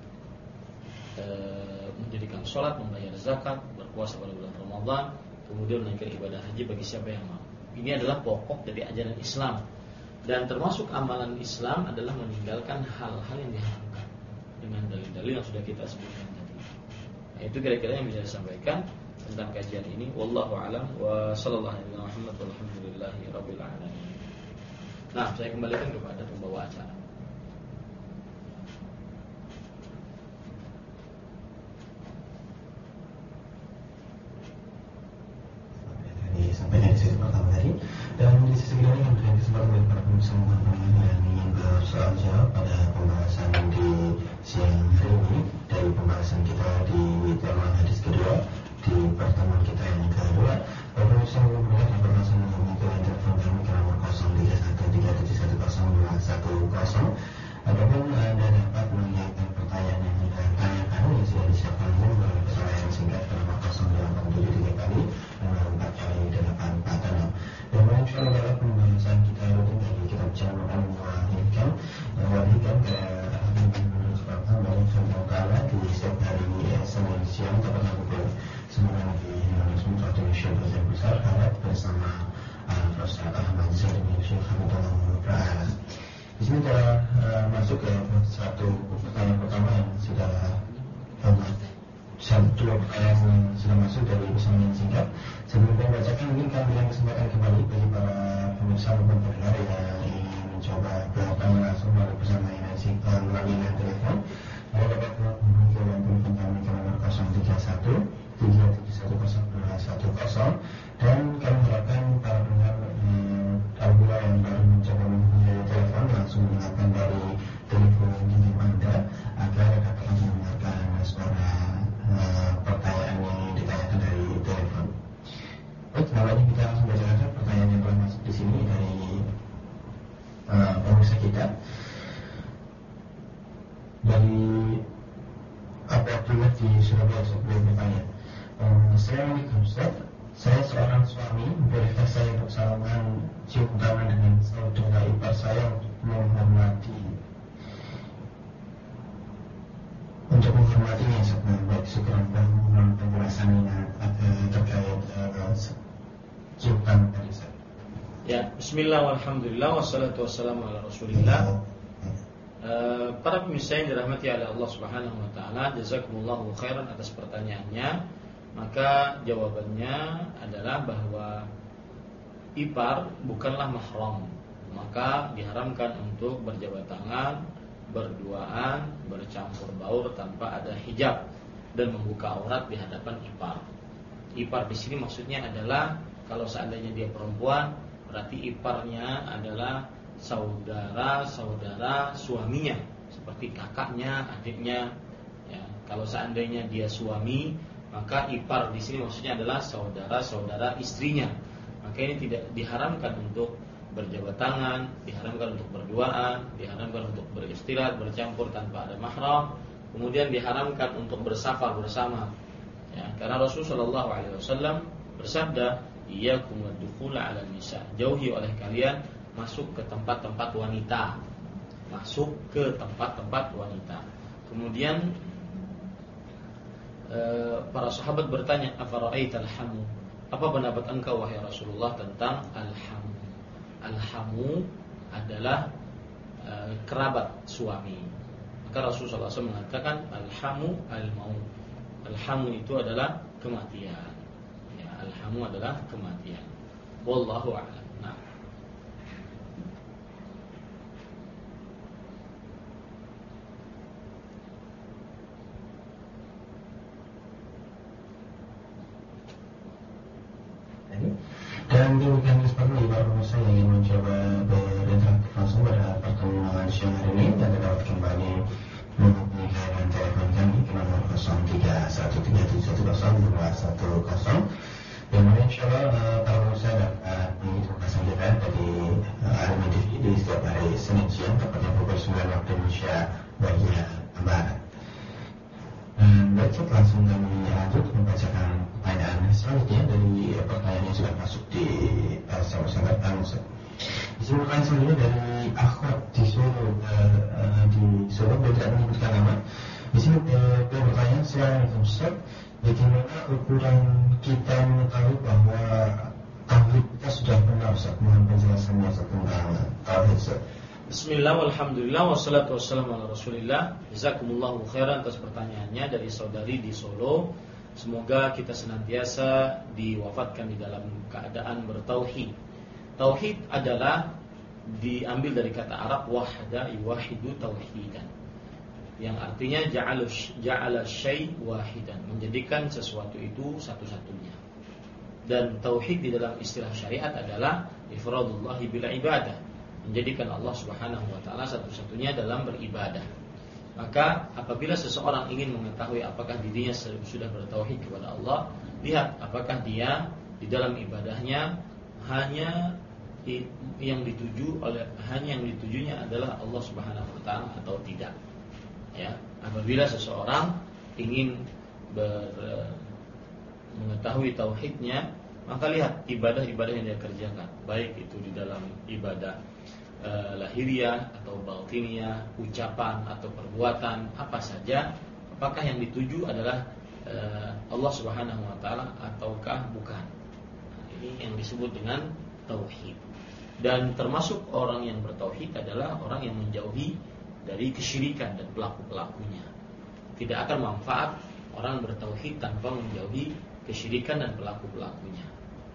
mendirikan sholat, membayar zakat, berpuasa pada bulan Ramadan, kemudian menunaikan ibadah haji bagi siapa yang mau. Ini adalah pokok dari ajaran Islam. Dan termasuk amalan Islam adalah meninggalkan hal-hal yang diharamkan dengan dalil-dalil yang sudah kita sebutkan tadi. Nah, itu kira-kira yang bisa disampaikan tentang kajian ini. Wallahu a'lam wa sallallahu alaihi wa Muhammad walhamdulillahi rabbil alamin. Nah, saya kembalikan kepada pembawa acara. Sampai dari sesi pertama tadi, dan di sesi kedua ini memberikan kesempatan bagi para pemirsa yang ingin bersoal jawab pada pembahasan di siang hari ini dari pembahasan kita di tema hadis kedua di pertemuan kita yang kedua. Para pemirsa yang berminat dan bermaksud menghubungi telepon kami ke nomor 0313710210. Ataupun Anda dapat mengirimkan pertanyaan yang Anda tanyakan yang sudah disiapkan dengan pertanyaan singkat ke nomor 0873 kali 4 kali 846. Dan melanjutkan dalam pembahasan kita rutin dari kitab Jami'an Wahidkan ke Habibul Subhanahu wa ta'ala di setiap hari Senin siang tepat pukul 9 di Indonesia Indonesia yang besar harap bersama Profesor Ahmad Zaid bin Syekh Hamdullah Mubarak. Di sini kita masuk ke satu pertanyaan pertama yang sudah dua pertanyaan yang sudah masuk dari pesan yang singkat. Sebelum saya bacakan, mungkin kami berikan kesempatan kembali bagi para pemirsa maupun pendengar yang ingin mencoba bertanya langsung melalui pesan layanan singkat melalui telepon. Anda dapat menghubungi telepon kami ke nomor 031 3710210, dan kami harapkan para pendengar apabila yang baru mencoba menghubungi telepon langsung mendengarkan dari telepon genggam Anda agar dapat mendengarkan suara pertanyaan yang ditanyakan dari telepon. Baik, namanya kita langsung baca saja pertanyaan yang telah masuk di sini dari pemirsa kita. Dari Abu Abdullah di Surabaya, sebelum bertanya. Assalamualaikum Ustaz, saya seorang suami, bolehkah saya untuk salaman cium tangan dengan saudara ipar saya untuk menghormatinya? Baik, syukur mohon penjelasannya terkait cium tangan dari saya. Ya, bismillah walhamdulillah wassalatu wassalamu ala rasulillah. Para pemirsa yang dirahmati oleh Allah Subhanahu wa taala, jazakumullahu khairan atas pertanyaannya. Maka jawabannya adalah bahwa ipar bukanlah mahram, maka diharamkan untuk berjabat tangan, berduaan, bercampur baur tanpa ada hijab dan membuka aurat di hadapan ipar. Ipar di sini maksudnya adalah kalau seandainya dia perempuan, berarti iparnya adalah saudara-saudara suaminya, seperti kakaknya, adiknya. Ya, kalau seandainya dia suami, maka ipar di sini maksudnya adalah saudara-saudara istrinya. Maka ini tidak diharamkan untuk berjabat tangan, diharamkan untuk berduaan, diharamkan untuk beristirahat, bercampur tanpa ada mahram. Kemudian diharamkan untuk bersafar bersama. Ya, karena Rasulullah SAW bersabda, iyyakum wad-dukhul 'ala nisa. Jauhi oleh kalian masuk ke tempat-tempat wanita. Masuk ke tempat-tempat wanita. Kemudian para sahabat bertanya, afara'aital hamu? Apa pendapat engkau wahai Rasulullah tentang al-hamu? Al-hamu adalah kerabat suami. Maka Rasulullah SAW mengatakan al-hamu al-maut. Al-hamu itu adalah kematian. Ya, al-hamu adalah kematian. Wallahu a'lam. Nah. Dan demikian kesempatan para pemirsa yang ingin mencoba berinteraksi langsung pada pertemuan siang hari ini dan dapat kembali menghubungi layanan telepon kami ke nomor 0337102210 yang mana insyaallah para pemirsa dapat mengikuti kita dari Army TV di setiap hari Senin siang tepatnya pukul 9 waktu Indonesia bagian Barat. Baik, langsung kami lanjut membacakan pertanyaan selanjutnya dari pertanyaan yang sudah masuk di sahabat Anusat. Di sini pertanyaan selanjutnya dari akhwat di Solo, beliau tidak menyebutkan nama. Di sini beliau bertanya, Assalamualaikum Ustaz, bagaimana ukuran kita mengetahui bahwa tauhid kita sudah benar Ustaz? Mohon penjelasannya tentang tauhid Ustaz. Bismillah, walhamdulillah, wassalatu wassalamu ala rasulillah. Jazakumullahu khairan atas pertanyaannya dari saudari di Solo. Semoga kita senantiasa diwafatkan di dalam keadaan bertauhid. Tauhid adalah diambil dari kata Arab wahda yuwahidu tauhidan, yang artinya ja'ala syai' wahidan, menjadikan sesuatu itu satu-satunya. Dan tauhid di dalam istilah syariat adalah ifradullah bil ibadah, menjadikan Allah Subhanahu wa taala satu-satunya dalam beribadah. Maka apabila seseorang ingin mengetahui apakah dirinya sudah bertauhid kepada Allah, lihat apakah dia di dalam ibadahnya hanya yang ditujunya adalah Allah Subhanahu wa taala atau tidak. Ya, apabila seseorang ingin mengetahui tauhidnya, maka lihat ibadah-ibadah yang dia kerjakan, baik itu di dalam ibadah lahiriah atau batiniyah, ucapan atau perbuatan apa saja, apakah yang dituju adalah Allah Subhanahu wa taala ataukah bukan. Nah, ini yang disebut dengan tauhid. Dan termasuk orang yang bertauhid adalah orang yang menjauhi dari kesyirikan dan pelaku-pelakunya. Tidak akan manfaat orang bertauhid tanpa menjauhi kesyirikan dan pelaku-pelakunya.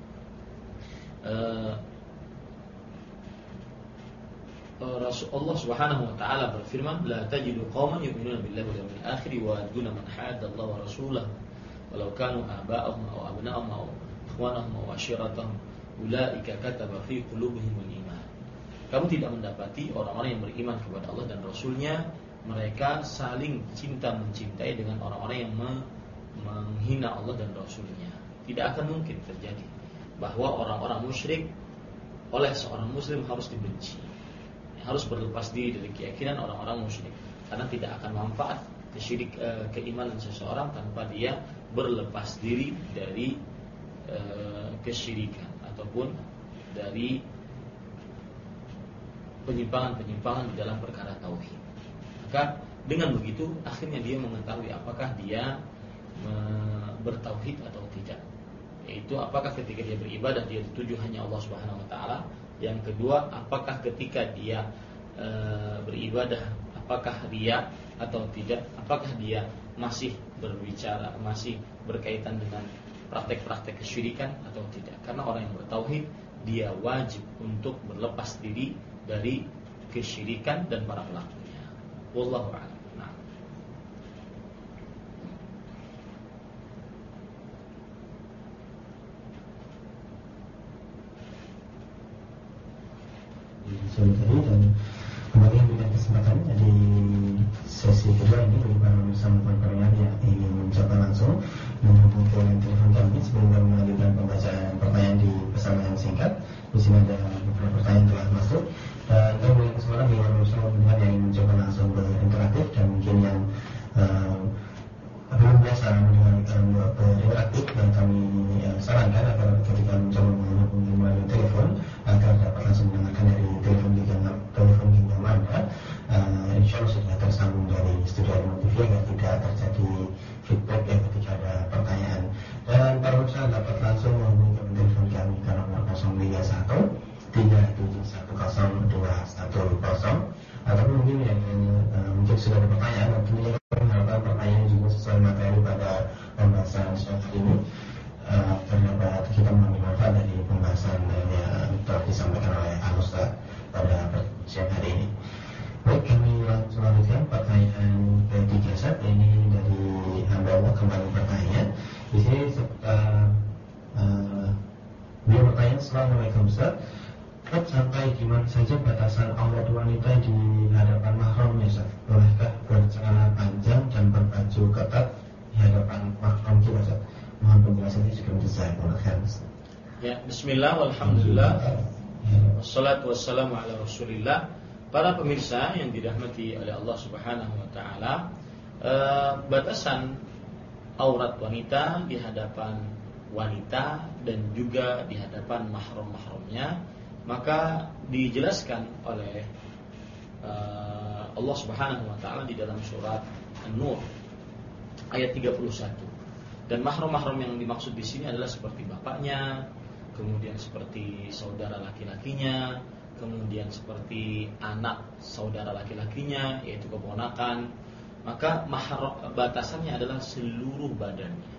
Rasulullah Subhanahu wa taala berfirman, la tajidu qauman yu'minuna billahi wal yawmil akhir wa yaduna man hadda Allah wa rasulahu walau kanu aba'ahum aw abna'ahum aw ikhwanahum aw ashiratahum ulaika kataba fi qulubihimul iman. Kamu tidak mendapati orang-orang yang beriman kepada Allah dan Rasulnya mereka saling cinta mencintai dengan orang-orang yang menghina Allah dan Rasulnya. Tidak akan mungkin terjadi bahwa orang-orang musyrik oleh seorang muslim harus dibenci, harus berlepas diri dari keyakinan orang-orang musyrik, karena tidak akan manfaat keimanan seseorang tanpa dia berlepas diri dari kesyirikan ataupun dari penyimpangan-penyimpangan di dalam perkara tauhid. Maka dengan begitu akhirnya dia mengetahui apakah dia bertauhid atau tidak. Yaitu apakah ketika dia beribadah dia dituju hanya Allah Subhanahu wa taala. Yang kedua, apakah ketika dia beribadah apakah riya atau tidak, apakah dia masih berbicara, masih berkaitan dengan praktek-praktek kesyirikan atau tidak. Karena orang yang bertauhid, dia wajib untuk berlepas diri dari kesyirikan dan para pelakunya. Wallahu a'lam. Nah. Sorry tadi, dan kembali memberikan kesempatan di sesi kedua ini bagi para pemirsa pendengar yang ingin mencoba langsung menghubungi ke line telepon kami sebelum kami melanjutkan pembacaan pertanyaan di pesan yang singkat. Di sini ada beberapa pertanyaan telah masuk, dan kami berikan kesempatan bagi para pemirsa pendengar yang ingin mencoba langsung berinteraktif dan mungkin yang belum biasa berinteraktif, dan kami sarankan agar ketika mencoba menghubungi melalui telepon agar dapat langsung mendengarkan dari telepon genggam Anda. Insya Allah sudah tersambung dari studio TV agar tidak terjadi feedback ketika ada pertanyaan. Dan para pemirsa dapat langsung menghubungi ke telepon kami ke nomor 031 3710210, atau mungkin yang mungkin sudah ada pertanyaan, tentunya pertanyaan juga sesuai materi pada pembahasan siang hari ini. Terdapat kita mengambil manfaat dari pembahasan yang telah disampaikan oleh Al-Ustaz pada siang hari ini. Baik, kami langsung lanjutkan pertanyaan ketiga saat ini dari hamba Allah kembali bertanya. Di sini beliau bertanya, Assalamualaikum Ustaz, sampai di mana saja batasan aurat wanita di hadapan mahramnya Ustaz? Bolehkah bercelana panjang dan berbaju ketat di hadapan mahram kita Ustaz? Mohon penjelasannya juga bisa dibolehkan. Ya, bismillah, walhamdulillah, wassalatu wassalamu ala rasulillah. Para pemirsa yang dirahmati oleh Allah Subhanahu wa taala, batasan aurat wanita di hadapan wanita dan juga di hadapan mahram-mahramnya, maka dijelaskan oleh Allah Subhanahu wa taala di dalam surat An-Nur ayat 31. Dan mahram-mahram yang dimaksud di sini adalah seperti bapaknya, kemudian seperti saudara laki-lakinya, kemudian seperti anak saudara laki-lakinya, yaitu keponakan. Maka mahram batasannya adalah seluruh badannya,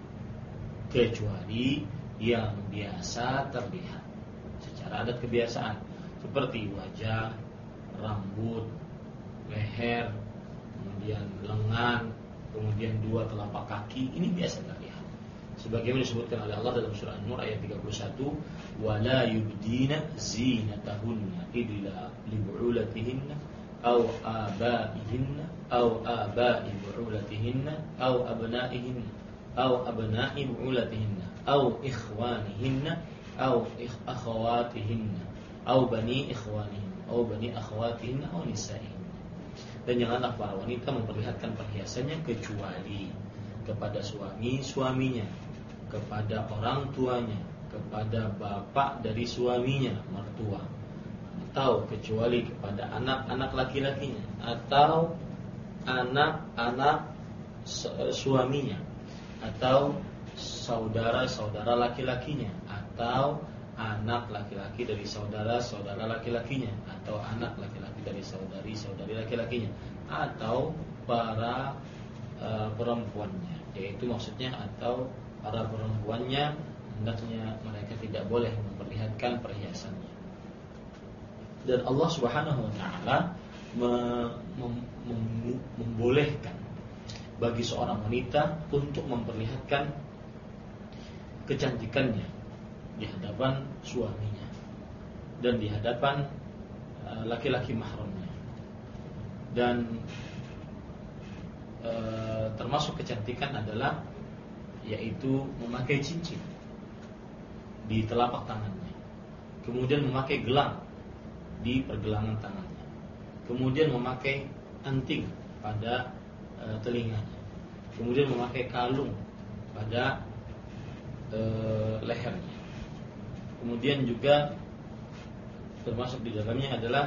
kecuali yang biasa terlihat secara adat kebiasaan, seperti wajah, rambut, leher, kemudian lengan, kemudian dua telapak kaki. Ini biasa terlihat, sebagaimana disebutkan oleh Allah dalam surah An-Nur ayat 31, wala yubdina zinatahunna illa libu'ulatihinna aw abaihinna aw abai bu'ulatihinna aw abnaihinna aw abnai bu'ulatihinna aw ikhwanihinna aw akhawatihinna aw bani ikhwanihinna aw bani akhawatihinna aw nisaihinna. Dan janganlah para wanita memperlihatkan perhiasannya kecuali kepada suaminya, kepada orang tuanya, kepada bapak dari suaminya, mertua, atau kecuali kepada anak-anak laki-lakinya, atau anak-anak suaminya, atau saudara-saudara laki-lakinya, atau anak laki-laki dari saudara-saudara laki-lakinya, atau anak laki-laki dari saudari-saudari laki-lakinya, atau para perempuannya, yaitu maksudnya atau para perempuannya hendaknya mereka tidak boleh memperlihatkan perhiasannya. Dan Allah Subhanahu wa taala membolehkan bagi seorang wanita untuk memperlihatkan kecantikannya di hadapan suaminya dan di hadapan laki-laki mahramnya. Dan termasuk kecantikan adalah yaitu memakai cincin di telapak tangannya, kemudian memakai gelang di pergelangan tangannya, kemudian memakai anting pada telinganya, kemudian memakai kalung pada lehernya. Kemudian juga termasuk di dalamnya adalah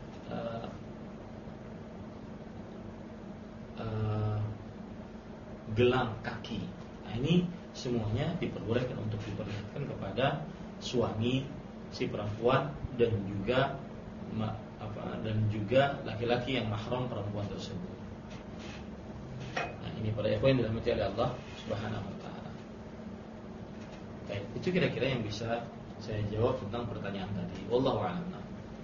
gelang kaki. Nah, ini semuanya diperbolehkan untuk diperlihatkan kepada suami si perempuan dan juga juga laki-laki yang mahram perempuan tersebut. Nah, ini para ikhwan yang dirahmati oleh Allah Subhanahu wa taala. Baik, itu kira-kira yang bisa saya jawab tentang pertanyaan tadi. Wallahu a'lam.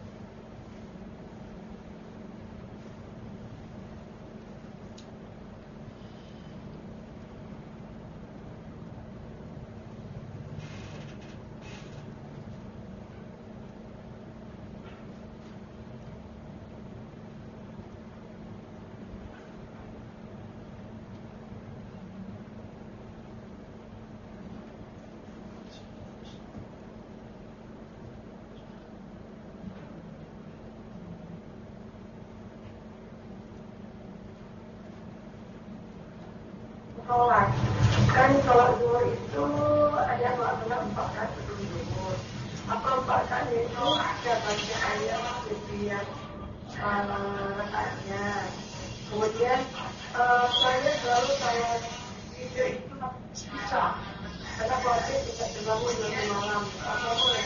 Sholat kan sholat zuhur itu ada makna 4 rakaat sebelum zuhur. Apa 4 rakaat itu ada baca ayat setiap rakaatnya. Kemudian saya selalu tidur itu bisa karena khawatir tidak terbangun di malam. Apa boleh?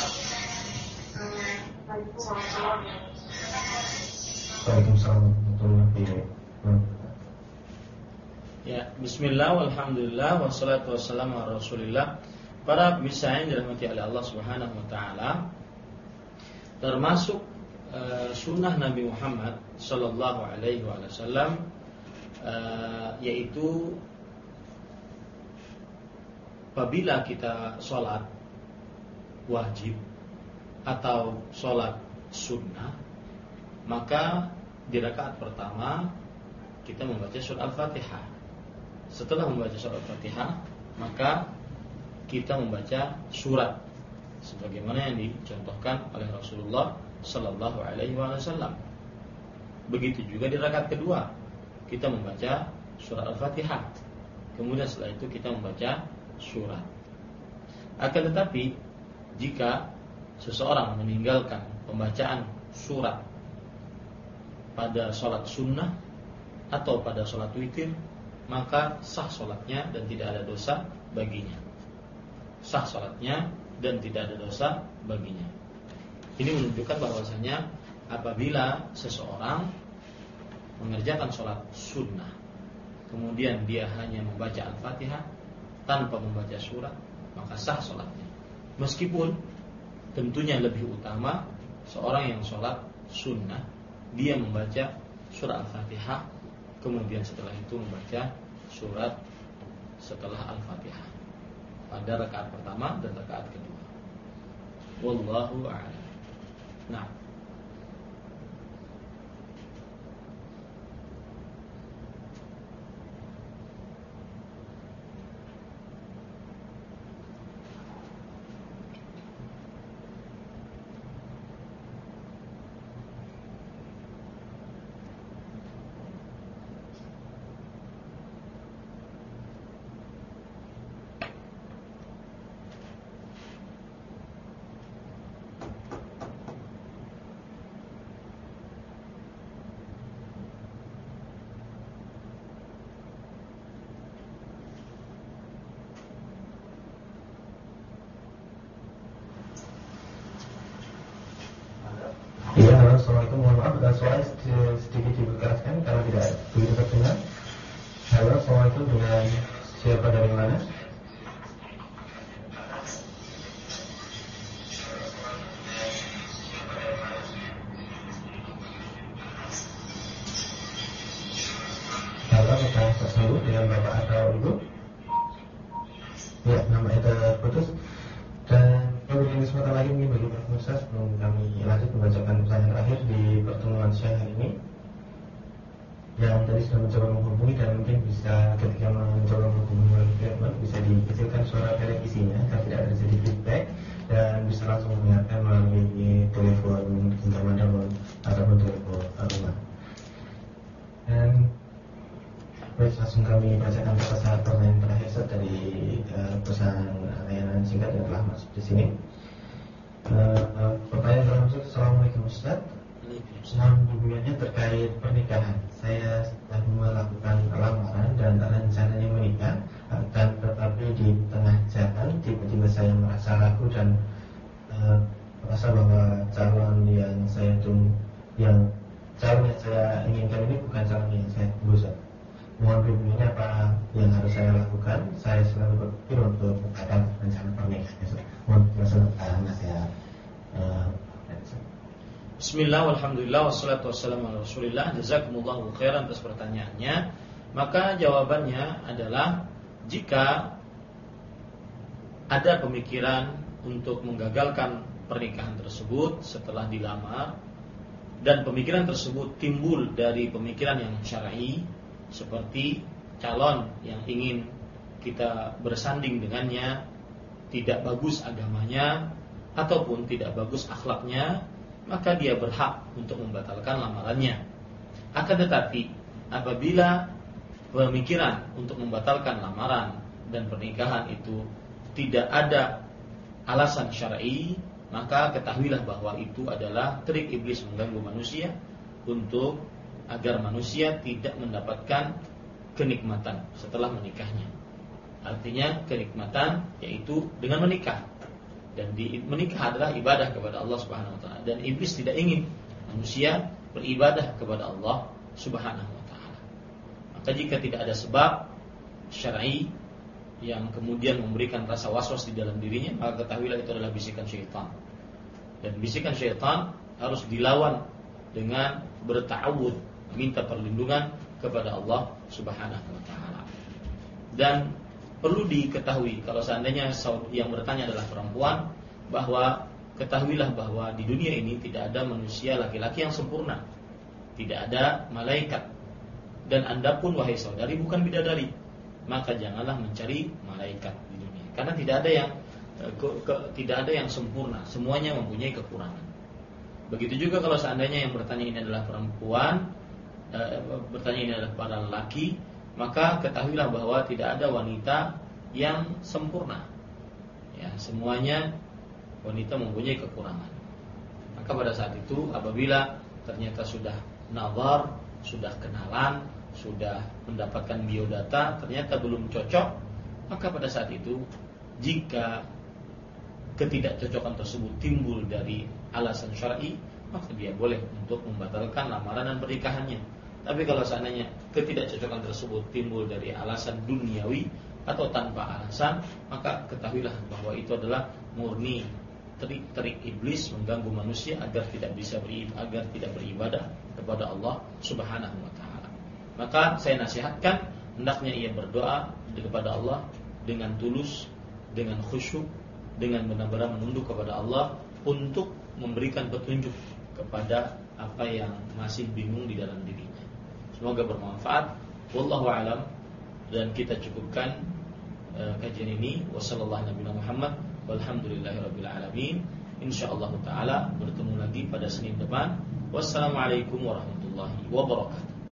Waalaikumsalam warahmatullahi wabarakatuh. Ya, bismillah, walhamdulillah, wassalatu wassalamu ala rasulillah. Para pemirsa yang dirahmati oleh Allah Subhanahu wa taala, termasuk sunnah Nabi Muhammad sallallahu alaihi wasallam, yaitu apabila kita sholat wajib atau sholat sunnah, maka di rakaat pertama kita membaca surah Al-Fatihah. Setelah membaca surah Al-Fatihah, maka kita membaca surat sebagaimana yang dicontohkan oleh Rasulullah sallallahu alaihi wasallam. Begitu juga di rakaat kedua, kita membaca surah Al-Fatihah. Kemudian setelah itu kita membaca surat. Akan tetapi jika seseorang meninggalkan pembacaan surat pada sholat sunnah atau pada sholat witir, maka sah sholatnya dan tidak ada dosa baginya. Sah sholatnya dan tidak ada dosa baginya. Ini menunjukkan bahwasanya apabila seseorang mengerjakan sholat sunnah, kemudian dia hanya membaca Al-Fatihah tanpa membaca surat, maka sah sholatnya. Meskipun tentunya lebih utama seorang yang sholat sunnah, dia membaca surah Al-Fatihah, kemudian setelah itu membaca surat setelah Al-Fatihah pada rakaat pertama dan rakaat kedua. Wallahu a'lam. Nah, Iya, halo, assalamualaikum. Mohon maaf, suaranya sedikit dikeraskan karena tidak begitu terdengar. Halo, assalamualaikum, dengan siapa dari mana? Halo, kita tersambung dengan Bapak atau Ibu? Ya, nama itu putus. Dan untuk kesempatan lagi ini bagi para pemirsa, sebelum kami lanjut membacakan pertanyaan terakhir di pertemuan siang hari ini, yang tadi sudah mencoba menghubungi dan mungkin bisa ketika mencoba menghubungi melalui telepon bisa dikecilkan suara televisinya agar tidak terjadi feedback, dan bisa langsung mendengarkan melalui telepon genggaman ataupun telepon rumah. Dan baik, langsung kami bacakan pesan pertanyaan terakhir dari pesan layanan singkat yang telah masuk di sini. Pertanyaan terakhir, Assalamualaikum Ustaz. Hubungannya terkait pernikahan. Saya sudah melakukan lamaran dan rencananya menikah, akan tetapi di tengah jalan tiba-tiba saya merasa ragu dan merasa bahwa calon yang saya tunggu, yang Calon yang saya inginkan ini bukan calon yang saya tunggu. Mohon bimbingannya apa yang harus saya lakukan. Saya selalu berpikir untuk mengadakan rencana pernikahan. Mohon nasihat. Bismillah, walhamdulillah, wassalatu wassalamu ala rasulillah. Jazakumullahu khairan atas pertanyaannya. Maka jawabannya adalah, jika ada pemikiran untuk menggagalkan pernikahan tersebut setelah dilamar, dan pemikiran tersebut timbul dari pemikiran yang syar'i, seperti calon yang ingin kita bersanding dengannya tidak bagus agamanya ataupun tidak bagus akhlaknya, maka dia berhak untuk membatalkan lamarannya. Akan tetapi apabila pemikiran untuk membatalkan lamaran dan pernikahan itu tidak ada alasan syar'i, maka ketahuilah bahwa itu adalah trik iblis mengganggu manusia untuk agar manusia tidak mendapatkan kenikmatan setelah menikahnya. Artinya kenikmatan yaitu dengan menikah. Dan menikah adalah ibadah kepada Allah Subhanahu wa taala, dan iblis tidak ingin manusia beribadah kepada Allah Subhanahu wa taala. Maka jika tidak ada sebab syar'i yang kemudian memberikan rasa was-was di dalam dirinya, maka ketahuilah itu adalah bisikan syaitan. Dan bisikan syaitan harus dilawan dengan berta'awud, minta perlindungan kepada Allah Subhanahu wa taala. Dan perlu diketahui, kalau seandainya yang bertanya adalah perempuan, bahwa ketahuilah bahwa di dunia ini tidak ada manusia laki-laki yang sempurna, tidak ada malaikat. Dan Anda pun, wahai saudari, bukan bidadari, maka janganlah mencari malaikat di dunia, karena tidak ada yang sempurna, semuanya mempunyai kekurangan. Begitu juga kalau seandainya yang bertanya ini adalah perempuan, bertanya ini adalah para lelaki, maka ketahuilah bahwa tidak ada wanita yang sempurna. Ya, semuanya wanita mempunyai kekurangan. Maka pada saat itu apabila ternyata sudah nazar, sudah kenalan, sudah mendapatkan biodata, ternyata belum cocok, maka pada saat itu jika ketidakcocokan tersebut timbul dari alasan syar'i, maka dia boleh untuk membatalkan lamaran dan pernikahannya. Tapi kalau seandainya ketidakcocokan tersebut timbul dari alasan duniawi atau tanpa alasan, maka ketahuilah bahwa itu adalah murni trik-trik iblis mengganggu manusia agar tidak beribadah kepada Allah Subhanahu wa taala. Maka saya nasihatkan, hendaknya ia berdoa kepada Allah dengan tulus, dengan khusyuk, dengan benar-benar menunduk kepada Allah untuk memberikan petunjuk kepada apa yang masih bingung di dalam dirinya. Semoga bermanfaat. Wallahu a'lam. Dan kita cukupkan kajian ini. Wassallallahu nabiyana Muhammad walhamdulillahirabbil alamin. Insyaallah taala bertemu lagi pada Senin depan. Wassalamualaikum warahmatullahi wabarakatuh.